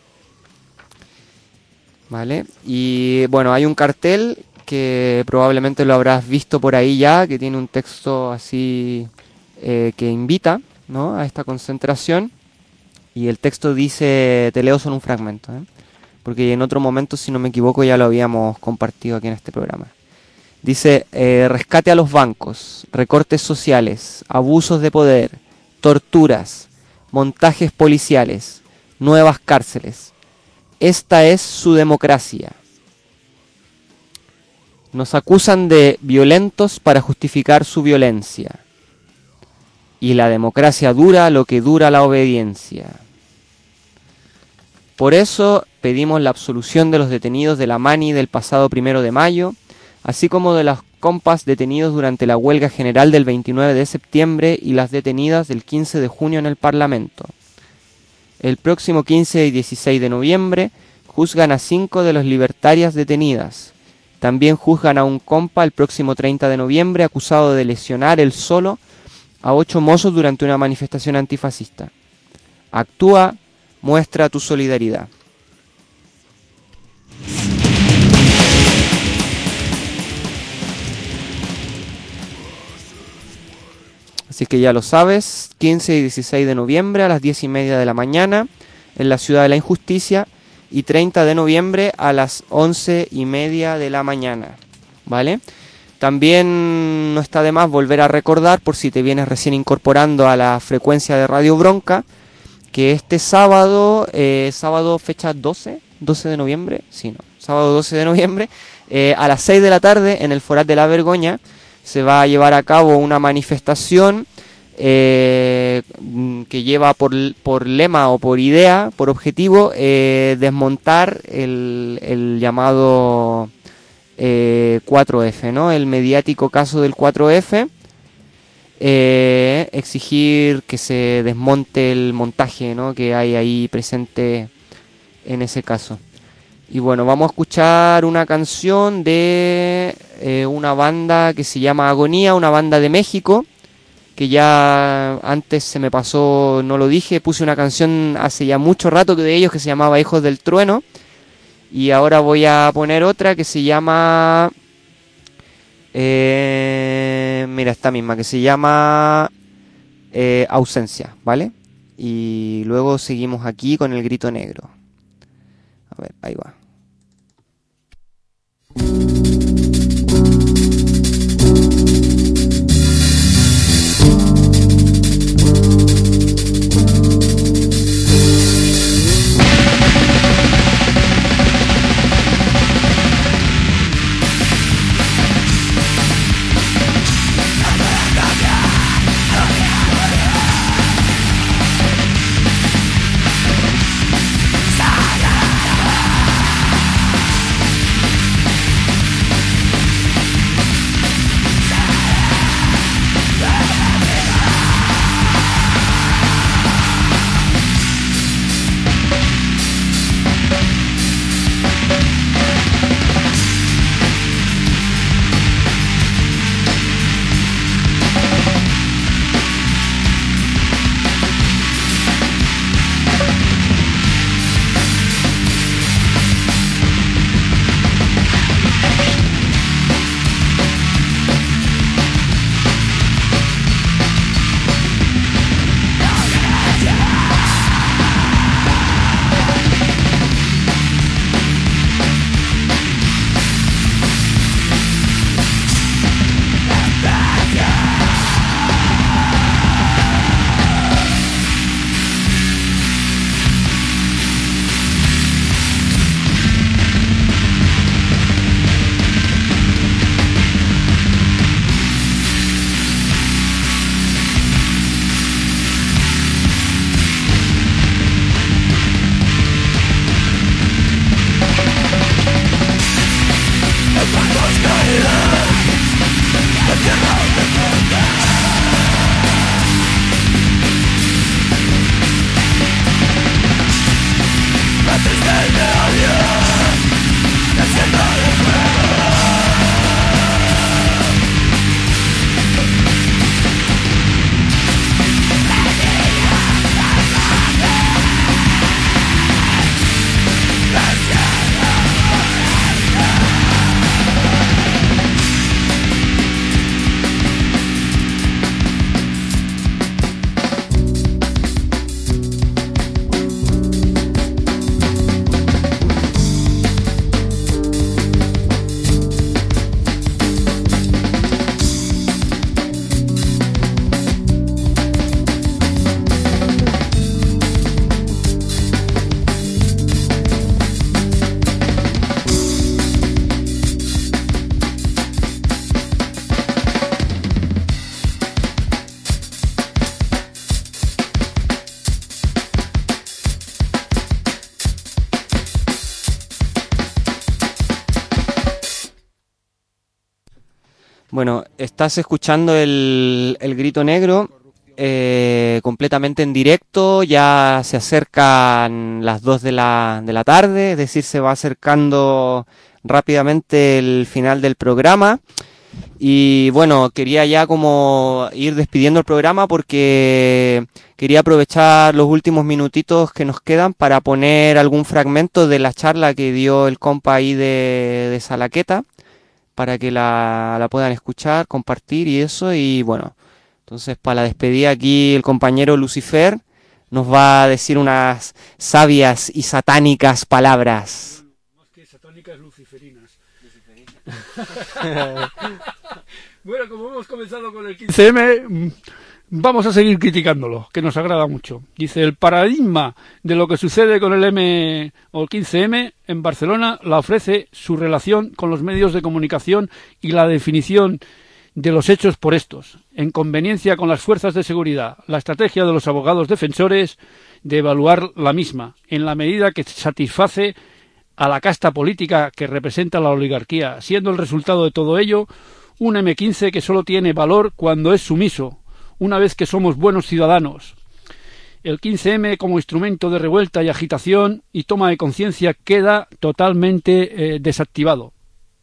¿Vale? Y bueno, hay un cartel que probablemente lo habrás visto por ahí ya, que tiene un texto así eh, que invita, ¿no?, a esta concentración. Y el texto dice, te leo solo un fragmento, ¿eh? porque en otro momento, si no me equivoco, ya lo habíamos compartido aquí en este programa. Dice, eh, rescate a los bancos, recortes sociales, abusos de poder, torturas, montajes policiales, nuevas cárceles. Esta es su democracia. Nos acusan de violentos para justificar su violencia. Y la democracia dura lo que dura la obediencia. Por eso pedimos la absolución de los detenidos de la Mani del pasado primero de mayo, así como de los compas detenidos durante la huelga general del veintinueve de septiembre y las detenidas del quince de junio en el Parlamento. El próximo quince y dieciséis de noviembre juzgan a cinco de las libertarias detenidas. También juzgan a un compa el próximo treinta de noviembre acusado de lesionar él solo a ocho mozos durante una manifestación antifascista. Actúa, muestra tu solidaridad. Así que ya lo sabes, quince y dieciséis de noviembre a las diez y media de la mañana en la Ciudad de la Injusticia y treinta de noviembre a las once y media de la mañana, ¿vale? También no está de más volver a recordar, por si te vienes recién incorporando a la frecuencia de Radio Bronca, que este sábado, eh, sábado fecha doce, doce de noviembre, sí, no, sábado doce de noviembre, eh, a las seis de la tarde en el Forat de la Vergoña, se va a llevar a cabo una manifestación eh, que lleva por, por lema o por idea, por objetivo, eh, desmontar el, el llamado eh, cuatro efe, ¿no? El mediático caso del cuatro efe, eh, exigir que se desmonte el montaje, ¿no?, que hay ahí presente en ese caso. Y bueno, vamos a escuchar una canción de eh, una banda que se llama Agonía, una banda de México, que ya antes se me pasó, no lo dije, puse una canción hace ya mucho rato de ellos que se llamaba Hijos del Trueno, y ahora voy a poner otra que se llama, eh, mira, esta misma, que se llama eh, Ausencia, ¿vale? Y luego seguimos aquí con el Grito Negro. A ver, ahí va. Bueno, estás escuchando el, el Grito Negro eh, completamente en directo, ya se acercan las dos de la, de la tarde, es decir, se va acercando rápidamente el final del programa. Y bueno, quería ya como ir despidiendo el programa porque quería aprovechar los últimos minutitos que nos quedan para poner algún fragmento de la charla que dio el compa ahí de, de Salaqueta, para que la, la puedan escuchar, compartir y eso. Y bueno, entonces para la despedida aquí el compañero Lucifer nos va a decir unas sabias y satánicas palabras. Más que satánicas, luciferinas. Bueno, como hemos comenzado con el quince eme, vamos a seguir criticándolo, que nos agrada mucho. Dice, el paradigma de lo que sucede con el M o el quince eme en Barcelona la ofrece su relación con los medios de comunicación y la definición de los hechos por estos, en conveniencia con las fuerzas de seguridad, la estrategia de los abogados defensores de evaluar la misma, en la medida que satisface a la casta política que representa la oligarquía, siendo el resultado de todo ello un eme quince que solo tiene valor cuando es sumiso, una vez que somos buenos ciudadanos. El quince eme como instrumento de revuelta y agitación y toma de conciencia queda totalmente eh, desactivado.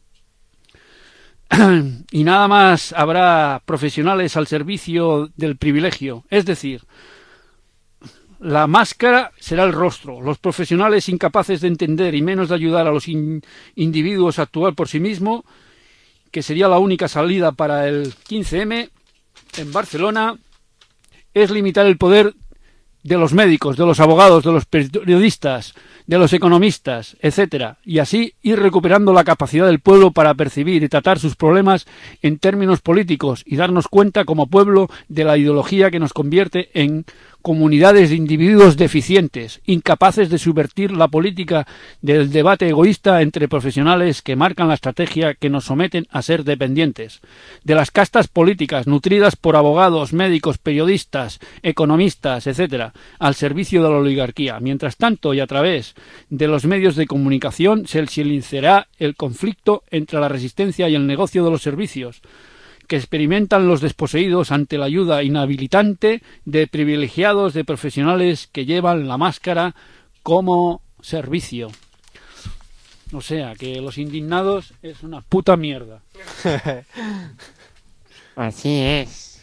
Y nada más habrá profesionales al servicio del privilegio, es decir, la máscara será el rostro, los profesionales incapaces de entender y menos de ayudar a los in- individuos a actuar por sí mismos, que sería la única salida para el quince eme en Barcelona, es limitar el poder de los médicos, de los abogados, de los periodistas, de los economistas, etcétera, y así ir recuperando la capacidad del pueblo para percibir y tratar sus problemas en términos políticos y darnos cuenta como pueblo de la ideología que nos convierte en comunidades de individuos deficientes, incapaces de subvertir la política del debate egoísta entre profesionales que marcan la estrategia que nos someten a ser dependientes, de las castas políticas nutridas por abogados, médicos, periodistas, economistas, etcétera, al servicio de la oligarquía. Mientras tanto, y a través de los medios de comunicación, se silenciará el conflicto entre la resistencia y el negocio de los servicios, que experimentan los desposeídos ante la ayuda inhabilitante de privilegiados de profesionales que llevan la máscara como servicio. O sea, que los indignados es una puta mierda. Así es.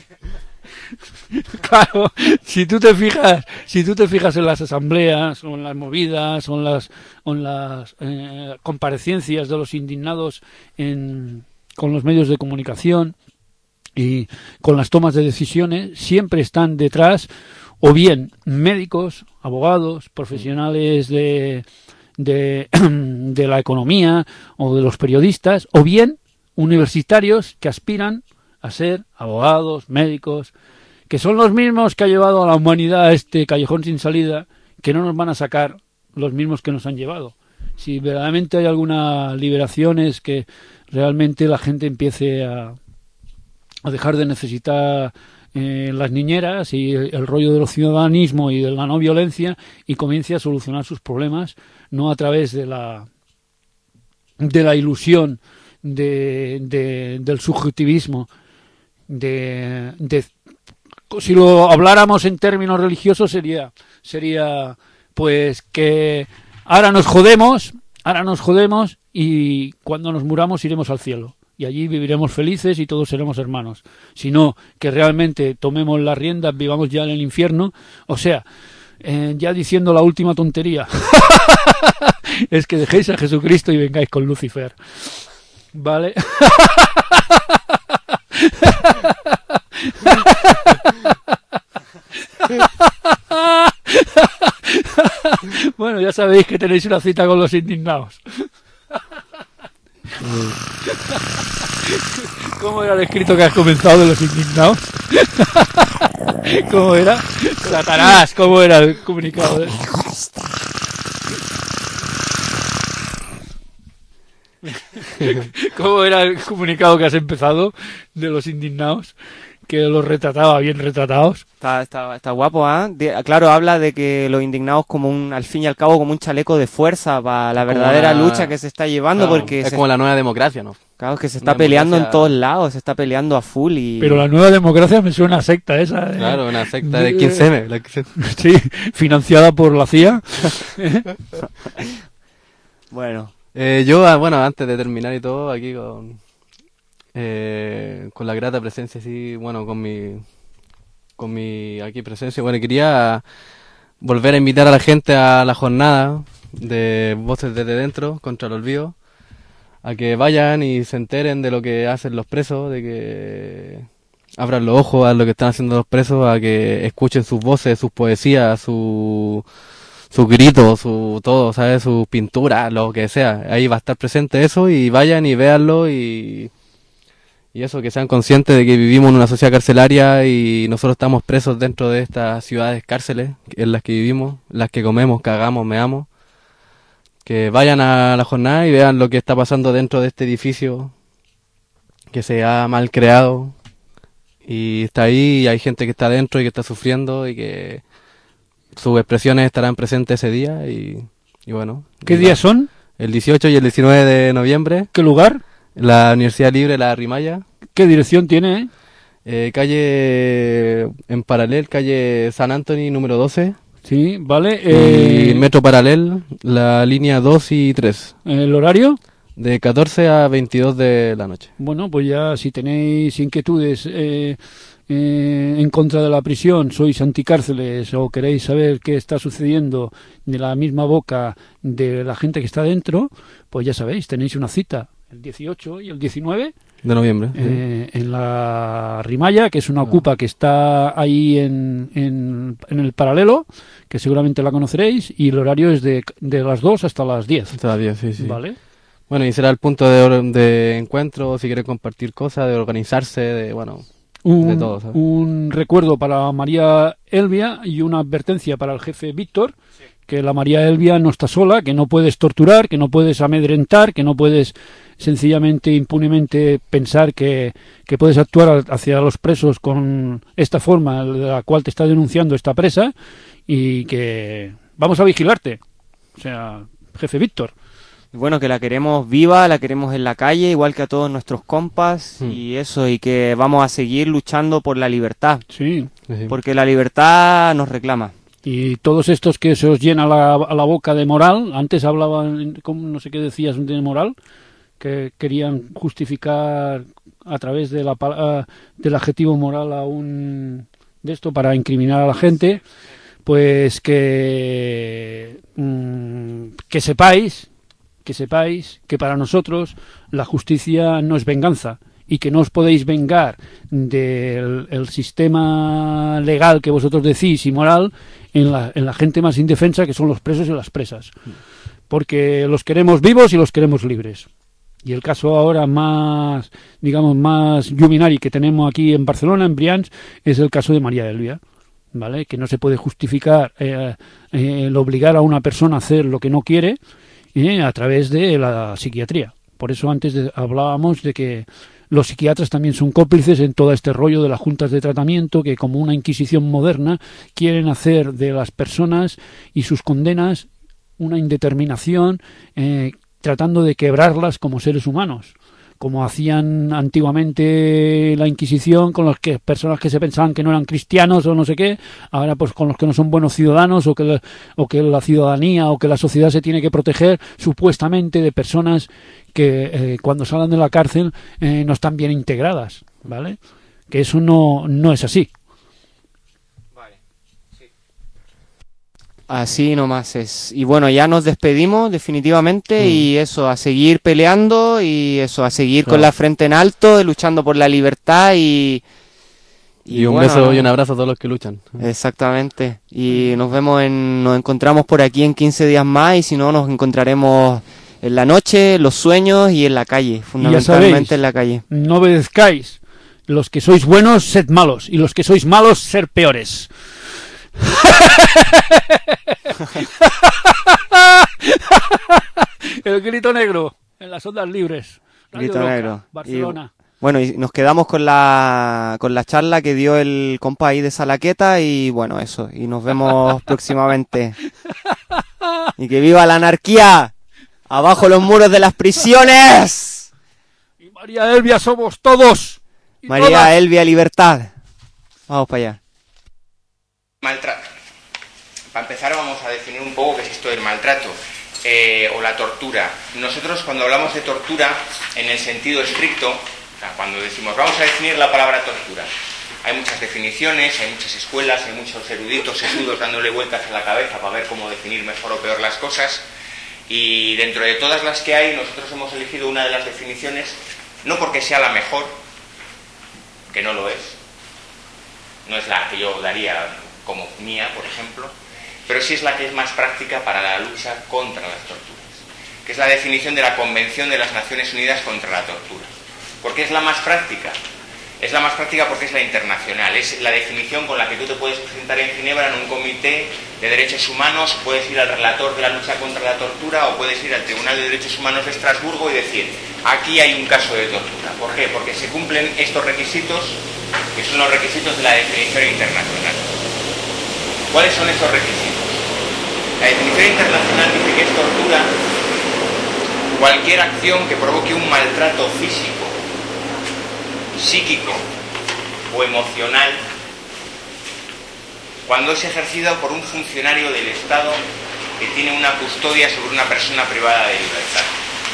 Claro, si tú te fijas, si tú te fijas en las asambleas, o en las movidas, o en las, o en las eh, comparecencias de los indignados en con los medios de comunicación y con las tomas de decisiones, siempre están detrás o bien médicos, abogados, profesionales de, de, de la economía o de los periodistas, o bien universitarios que aspiran a ser abogados, médicos, que son los mismos que ha llevado a la humanidad a este callejón sin salida, que no nos van a sacar los mismos que nos han llevado. Si verdaderamente hay alguna liberación es que realmente la gente empiece a, a dejar de necesitar eh, las niñeras y el, el rollo del ciudadanismo y de la no violencia y comience a solucionar sus problemas, no a través de la de la ilusión de, de, del subjetivismo, de, de si lo habláramos en términos religiosos sería sería pues que ahora nos jodemos, ahora nos jodemos y cuando nos muramos iremos al cielo. Y allí viviremos felices y todos seremos hermanos. Sino que realmente tomemos las riendas, vivamos ya en el infierno. O sea, eh, ya diciendo la última tontería, es que dejéis a Jesucristo y vengáis con Lucifer. ¿Vale? Bueno, ya sabéis que tenéis una cita con los indignados. ¿Cómo era el escrito que has comenzado de los indignados? ¿Cómo era? Satanás, ¿cómo era el comunicado? De... ¿Cómo era el comunicado que has empezado de los indignados? Que los retrataba bien retratados. Está, está, está guapo, ¿ah? ¿eh? Claro, habla de que los indignados como un, al fin y al cabo, como un chaleco de fuerza para la verdadera una... lucha que se está llevando, claro, porque... Es se... como la nueva democracia, ¿no? Claro, que se está una peleando democracia... en todos lados, se está peleando a full y... Pero la nueva democracia me suena a secta esa. ¿eh? Claro, una secta de quince eme. La... Sí, financiada por la C I A. Bueno. Eh, yo, bueno, antes de terminar y todo, aquí con... Eh, con la grata presencia, sí, bueno, con mi... con mi aquí presencia, bueno, quería volver a invitar a la gente a la jornada de Voces desde Dentro contra el Olvido, a que vayan y se enteren de lo que hacen los presos, de que abran los ojos a lo que están haciendo los presos, a que escuchen sus voces, sus poesías, su, sus gritos, su todo, ¿sabes? Sus pinturas, lo que sea. Ahí va a estar presente eso y vayan y véanlo y... Y eso, que sean conscientes de que vivimos en una sociedad carcelaria y nosotros estamos presos dentro de estas ciudades cárceles en las que vivimos, en las que comemos, cagamos, meamos. Que vayan a la jornada y vean lo que está pasando dentro de este edificio que se ha mal creado y está ahí y hay gente que está dentro y que está sufriendo y que sus expresiones estarán presentes ese día y, y bueno. ¿Qué días son? El dieciocho y el diecinueve de noviembre. ¿Qué lugar? La Universidad Libre, la Rimaya. ¿Qué dirección tiene? Eh? Eh, calle en Paralel, calle San Anthony número doce. Sí, vale. Eh... Y Metro Paralel, la línea dos y tres. ¿El horario? De catorce a veintidós de la noche. Bueno, pues ya si tenéis inquietudes eh, eh, en contra de la prisión, sois anticárceles o queréis saber qué está sucediendo de la misma boca de la gente que está dentro, pues ya sabéis, tenéis una cita. El dieciocho y el diecinueve de noviembre eh, sí. En la Rimaya, que es una ocupa que está ahí en, en, en el Paralelo, que seguramente la conoceréis, y el horario es de, de las dos hasta las diez. Hasta las diez, sí, sí. Vale. Bueno, y será el punto de, de encuentro, si quiere compartir cosas, de organizarse, de, bueno, un, de todo, ¿sabes? Un recuerdo para María Elvia y una advertencia para el jefe Víctor, sí. Que la María Elvia no está sola, que no puedes torturar, que no puedes amedrentar, que no puedes sencillamente, impunemente pensar que, que puedes actuar hacia los presos con esta forma de la cual te está denunciando esta presa y que vamos a vigilarte. O sea, jefe Víctor. Bueno, que la queremos viva, la queremos en la calle, igual que a todos nuestros compas, mm. y eso, y que vamos a seguir luchando por la libertad. Sí. Porque la libertad nos reclama. Y todos estos que se os llena la, a la boca de moral, antes hablaban, no sé qué decías de moral, que querían justificar a través de la, uh, del adjetivo moral a un de esto para incriminar a la gente, pues que mmm, que sepáis que sepáis que para nosotros la justicia no es venganza y que no os podéis vengar del el sistema legal que vosotros decís y moral en la, en la gente más indefensa, que son los presos y las presas, porque los queremos vivos y los queremos libres. Y el caso ahora más, digamos, más luminari que tenemos aquí en Barcelona, en Brians, es el caso de María Elvia, ¿vale? Que no se puede justificar eh, eh, el obligar a una persona a hacer lo que no quiere eh, a través de la psiquiatría. Por eso antes de, hablábamos de que los psiquiatras también son cómplices en todo este rollo de las juntas de tratamiento que, como una inquisición moderna, quieren hacer de las personas y sus condenas una indeterminación, eh, tratando de quebrarlas como seres humanos, como hacían antiguamente la Inquisición con las que personas que se pensaban que no eran cristianos o no sé qué, ahora pues con los que no son buenos ciudadanos, o que la, o que la ciudadanía o que la sociedad se tiene que proteger supuestamente de personas que eh, cuando salgan de la cárcel eh, no están bien integradas, ¿vale? Que eso no, no es así. Así nomás es. Y bueno, ya nos despedimos definitivamente, Mm. y eso, a seguir peleando, y eso, a seguir Claro. con la frente en alto, luchando por la libertad y... Y, un bueno, beso ¿no? y un abrazo a todos los que luchan. Exactamente. Y nos vemos en, nos encontramos por aquí en quince días más, y si no, nos encontraremos en la noche, en los sueños y en la calle, fundamentalmente sabéis, en la calle. No obedezcáis. Los que sois buenos, sed malos. Y los que sois malos, ser peores. El grito negro en las ondas libres. Radio Grito Loca, negro. Barcelona. Y, bueno, y nos quedamos con la con la charla que dio el compa ahí de Salaqueta, y bueno, eso. Y nos vemos próximamente. Y que viva la anarquía. Abajo los muros de las prisiones. Y María Elvia somos todos. Y María todas. Elvia Libertad. Vamos para allá. Maltrato. Para empezar vamos a definir un poco qué es esto del maltrato eh, o la tortura. Nosotros cuando hablamos de tortura en el sentido estricto, o sea, cuando decimos vamos a definir la palabra tortura, hay muchas definiciones, hay muchas escuelas, hay muchos eruditos sesudos dándole vueltas a la cabeza para ver cómo definir mejor o peor las cosas, y dentro de todas las que hay nosotros hemos elegido una de las definiciones, no porque sea la mejor, que no lo es, no es la que yo daría como mía, por ejemplo, pero sí es la que es más práctica para la lucha contra las torturas, que es la definición de la Convención de las Naciones Unidas contra la Tortura. ¿Por qué es la más práctica? Es la más práctica porque es la internacional, es la definición con la que tú te puedes presentar en Ginebra en un comité de derechos humanos, puedes ir al relator de la lucha contra la tortura o puedes ir al Tribunal de Derechos Humanos de Estrasburgo y decir, aquí hay un caso de tortura. ¿Por qué? Porque se cumplen estos requisitos, que son los requisitos de la definición internacional. ¿Cuáles son esos requisitos? La definición internacional dice que es tortura cualquier acción que provoque un maltrato físico, psíquico o emocional cuando es ejercida por un funcionario del Estado que tiene una custodia sobre una persona privada de libertad.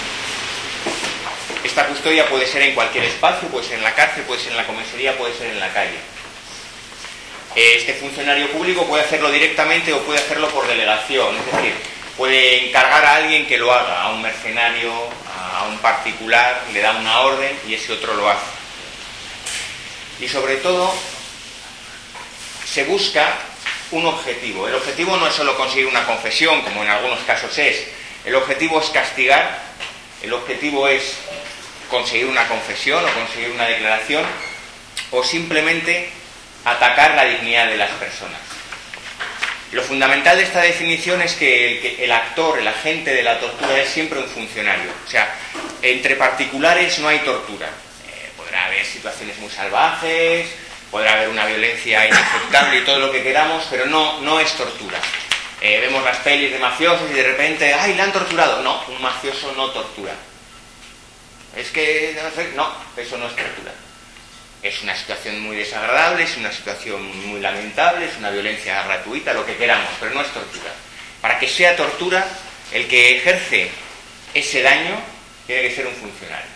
Esta custodia puede ser en cualquier espacio, puede ser en la cárcel, puede ser en la comisaría, puede ser en la calle. Este funcionario público puede hacerlo directamente o puede hacerlo por delegación, es decir, puede encargar a alguien que lo haga, a un mercenario, a un particular, le da una orden y ese otro lo hace. Y sobre todo, se busca un objetivo. El objetivo no es solo conseguir una confesión, como en algunos casos es. El objetivo es castigar, el objetivo es conseguir una confesión o conseguir una declaración, o simplemente atacar la dignidad de las personas. Lo fundamental de esta definición es que el, que el actor, el agente de la tortura es siempre un funcionario. O sea, entre particulares no hay tortura. Eh, podrá haber situaciones muy salvajes, podrá haber una violencia inaceptable y todo lo que queramos, pero no, no es tortura. Eh, vemos las pelis de mafiosos y de repente, ¡ay, le han torturado! No, un mafioso no tortura. Es que, no sé, no, eso no es tortura. Es una situación muy desagradable, es una situación muy lamentable, es una violencia gratuita, lo que queramos, pero no es tortura. Para que sea tortura, el que ejerce ese daño tiene que ser un funcionario,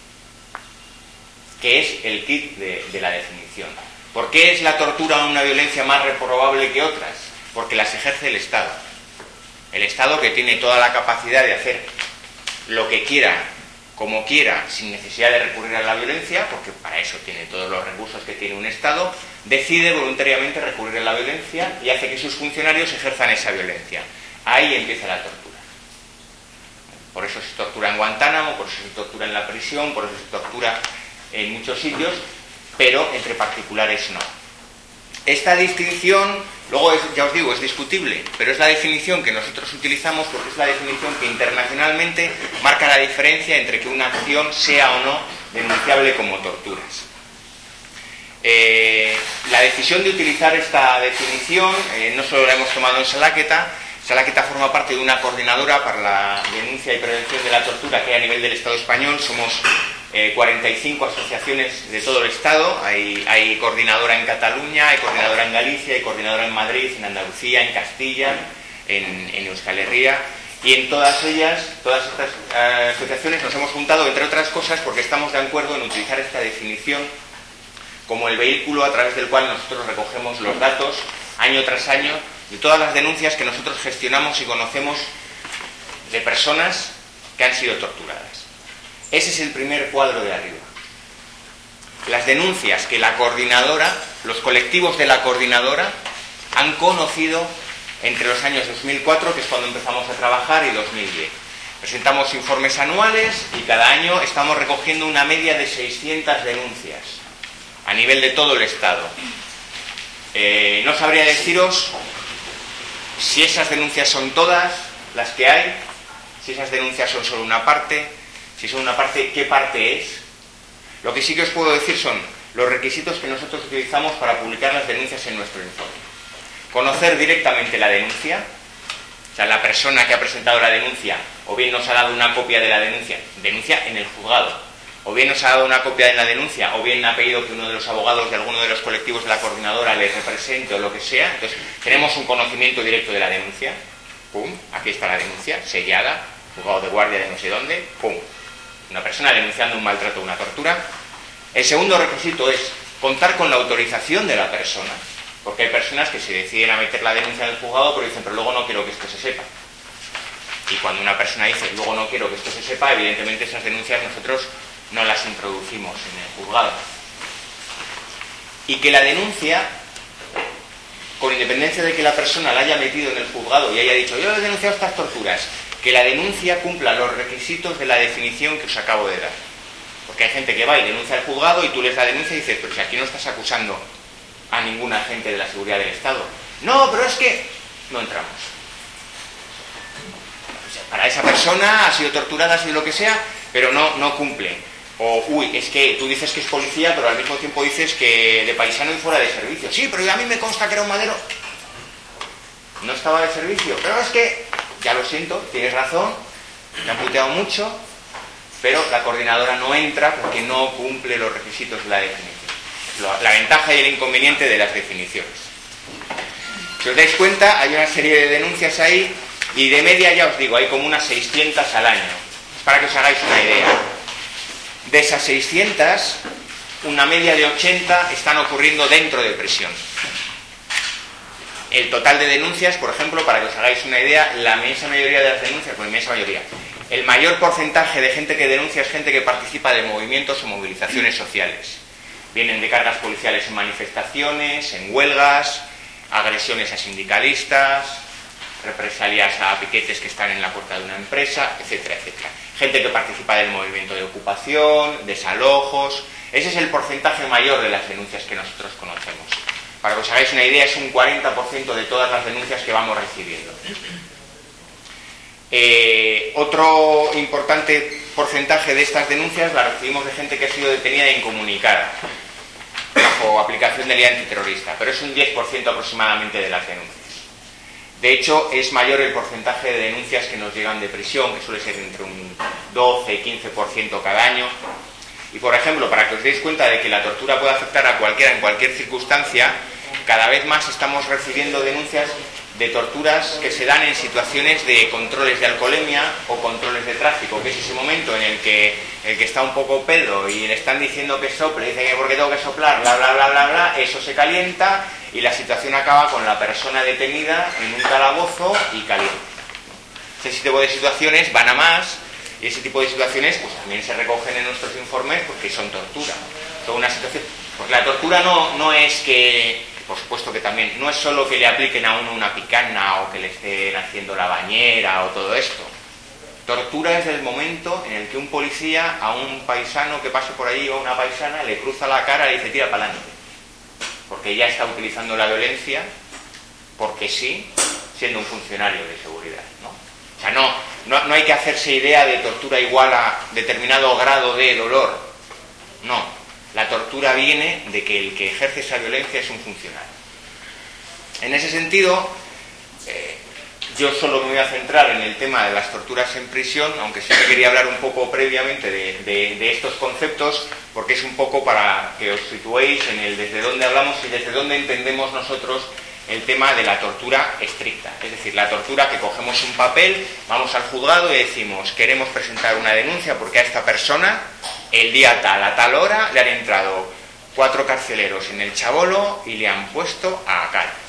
que es el kit de, de la definición. ¿Por qué es la tortura una violencia más reprobable que otras? Porque las ejerce el Estado. El Estado, que tiene toda la capacidad de hacer lo que quiera, como quiera, sin necesidad de recurrir a la violencia, porque para eso tiene todos los recursos que tiene un Estado, decide voluntariamente recurrir a la violencia y hace que sus funcionarios ejerzan esa violencia. Ahí empieza la tortura. Por eso se tortura en Guantánamo, por eso se tortura en la prisión, por eso se tortura en muchos sitios, pero entre particulares no. Esta distinción, luego es, ya os digo, es discutible, pero es la definición que nosotros utilizamos porque es la definición que internacionalmente marca la diferencia entre que una acción sea o no denunciable como torturas. Eh, la decisión de utilizar esta definición eh, no solo la hemos tomado en Salaqueta. Salaqueta forma parte de una coordinadora para la denuncia y prevención de la tortura que hay a nivel del Estado español. Somos eh, cuarenta y cinco asociaciones de todo el Estado. Hay, hay coordinadora en Cataluña, hay coordinadora en Galicia, hay coordinadora en Madrid, en Andalucía, en Castilla, en, en Euskal Herria. Y en todas ellas, todas estas uh, asociaciones nos hemos juntado, entre otras cosas, porque estamos de acuerdo en utilizar esta definición como el vehículo a través del cual nosotros recogemos los datos, año tras año, de todas las denuncias que nosotros gestionamos y conocemos de personas que han sido torturadas. Ese es el primer cuadro de arriba. Las denuncias que la coordinadora, los colectivos de la coordinadora, han conocido entre los años dos mil cuatro, que es cuando empezamos a trabajar, y dos mil diez. Presentamos informes anuales y cada año estamos recogiendo una media de seiscientas denuncias a nivel de todo el Estado. Eh, no sabría deciros si esas denuncias son todas las que hay, si esas denuncias son solo una parte, si son una parte, ¿qué parte es? Lo que sí que os puedo decir son los requisitos que nosotros utilizamos para publicar las denuncias en nuestro informe. Conocer directamente la denuncia, o sea, la persona que ha presentado la denuncia, o bien nos ha dado una copia de la denuncia, denuncia en el juzgado, o bien nos ha dado una copia de la denuncia, o bien ha pedido que uno de los abogados de alguno de los colectivos de la coordinadora le represente o lo que sea. Entonces, tenemos un conocimiento directo de la denuncia. Pum, aquí está la denuncia, sellada, juzgado de guardia de no sé dónde, pum. Una persona denunciando un maltrato o una tortura. El segundo requisito es contar con la autorización de la persona. Porque hay personas que se deciden a meter la denuncia en el juzgado, pero dicen, pero luego no quiero que esto se sepa. Y cuando una persona dice, luego no quiero que esto se sepa, evidentemente esas denuncias nosotros no las introducimos en el juzgado. Y que la denuncia, con independencia de que la persona la haya metido en el juzgado y haya dicho, yo he denunciado estas torturas, que la denuncia cumpla los requisitos de la definición que os acabo de dar. Porque hay gente que va y denuncia al juzgado y tú les das denuncia y dices, pero si aquí no estás acusando a ningún agente de la seguridad del Estado. No, pero es que no entramos. O sea, para esa persona ha sido torturada, ha sido lo que sea, pero no, no cumple. O, uy, es que tú dices que es policía, pero al mismo tiempo dices que de paisano y fuera de servicio. Sí, pero a mí me consta que era un madero. No estaba de servicio, pero es que, ya lo siento, tienes razón, me han puteado mucho, pero la coordinadora no entra porque no cumple los requisitos de la definición. La ventaja y el inconveniente de las definiciones. Si os dais cuenta, hay una serie de denuncias ahí y de media, ya os digo, hay como unas seiscientas al año. Es para que os hagáis una idea. De esas seiscientas, una media de ochenta están ocurriendo dentro de prisión. El total de denuncias, por ejemplo, para que os hagáis una idea, la inmensa mayoría de las denuncias, pues inmensa mayoría, el mayor porcentaje de gente que denuncia es gente que participa de movimientos o movilizaciones sociales. Vienen de cargas policiales en manifestaciones, en huelgas, agresiones a sindicalistas, represalias a piquetes que están en la puerta de una empresa, etcétera, etcétera. Gente que participa del movimiento de ocupación, desalojos. Ese es el porcentaje mayor de las denuncias que nosotros conocemos. Para que os hagáis una idea, es un cuarenta por ciento de todas las denuncias que vamos recibiendo. Eh, otro importante porcentaje de estas denuncias las recibimos de gente que ha sido detenida e incomunicada bajo aplicación de ley antiterrorista, pero es un diez por ciento aproximadamente de las denuncias. De hecho, es mayor el porcentaje de denuncias que nos llegan de prisión, que suele ser entre un doce y quince por ciento cada año. Y, por ejemplo, para que os deis cuenta de que la tortura puede afectar a cualquiera en cualquier circunstancia, cada vez más estamos recibiendo denuncias de torturas que se dan en situaciones de controles de alcoholemia o controles de tráfico, que es ese momento en el que el que está un poco pedo y le están diciendo que sople, dice que porque tengo que soplar, bla, bla, bla, bla, bla, eso se calienta y la situación acaba con la persona detenida en un calabozo y caliente. Ese tipo de situaciones van a más y ese tipo de situaciones pues también se recogen en nuestros informes porque son tortura. Son una situación, porque la tortura no, no es que... Por supuesto que también, no es solo que le apliquen a uno una picana o que le estén haciendo la bañera o todo esto. Tortura es el momento en el que un policía a un paisano que pase por ahí o a una paisana le cruza la cara y le dice tira para adelante. Porque ya está utilizando la violencia, porque sí, siendo un funcionario de seguridad, ¿no? O sea, no, no, no hay que hacerse idea de tortura igual a determinado grado de dolor. No. La tortura viene de que el que ejerce esa violencia es un funcionario. En ese sentido, eh, Yo solo me voy a centrar en el tema de las torturas en prisión, aunque sí que quería hablar un poco previamente de, de, de estos conceptos, porque es un poco para que os situéis en el desde dónde hablamos y desde dónde entendemos nosotros el tema de la tortura estricta. Es decir, la tortura que cogemos un papel, vamos al juzgado y decimos, queremos presentar una denuncia porque a esta persona, el día tal, a tal hora, le han entrado cuatro carceleros en el Chabolo y le han puesto a cal.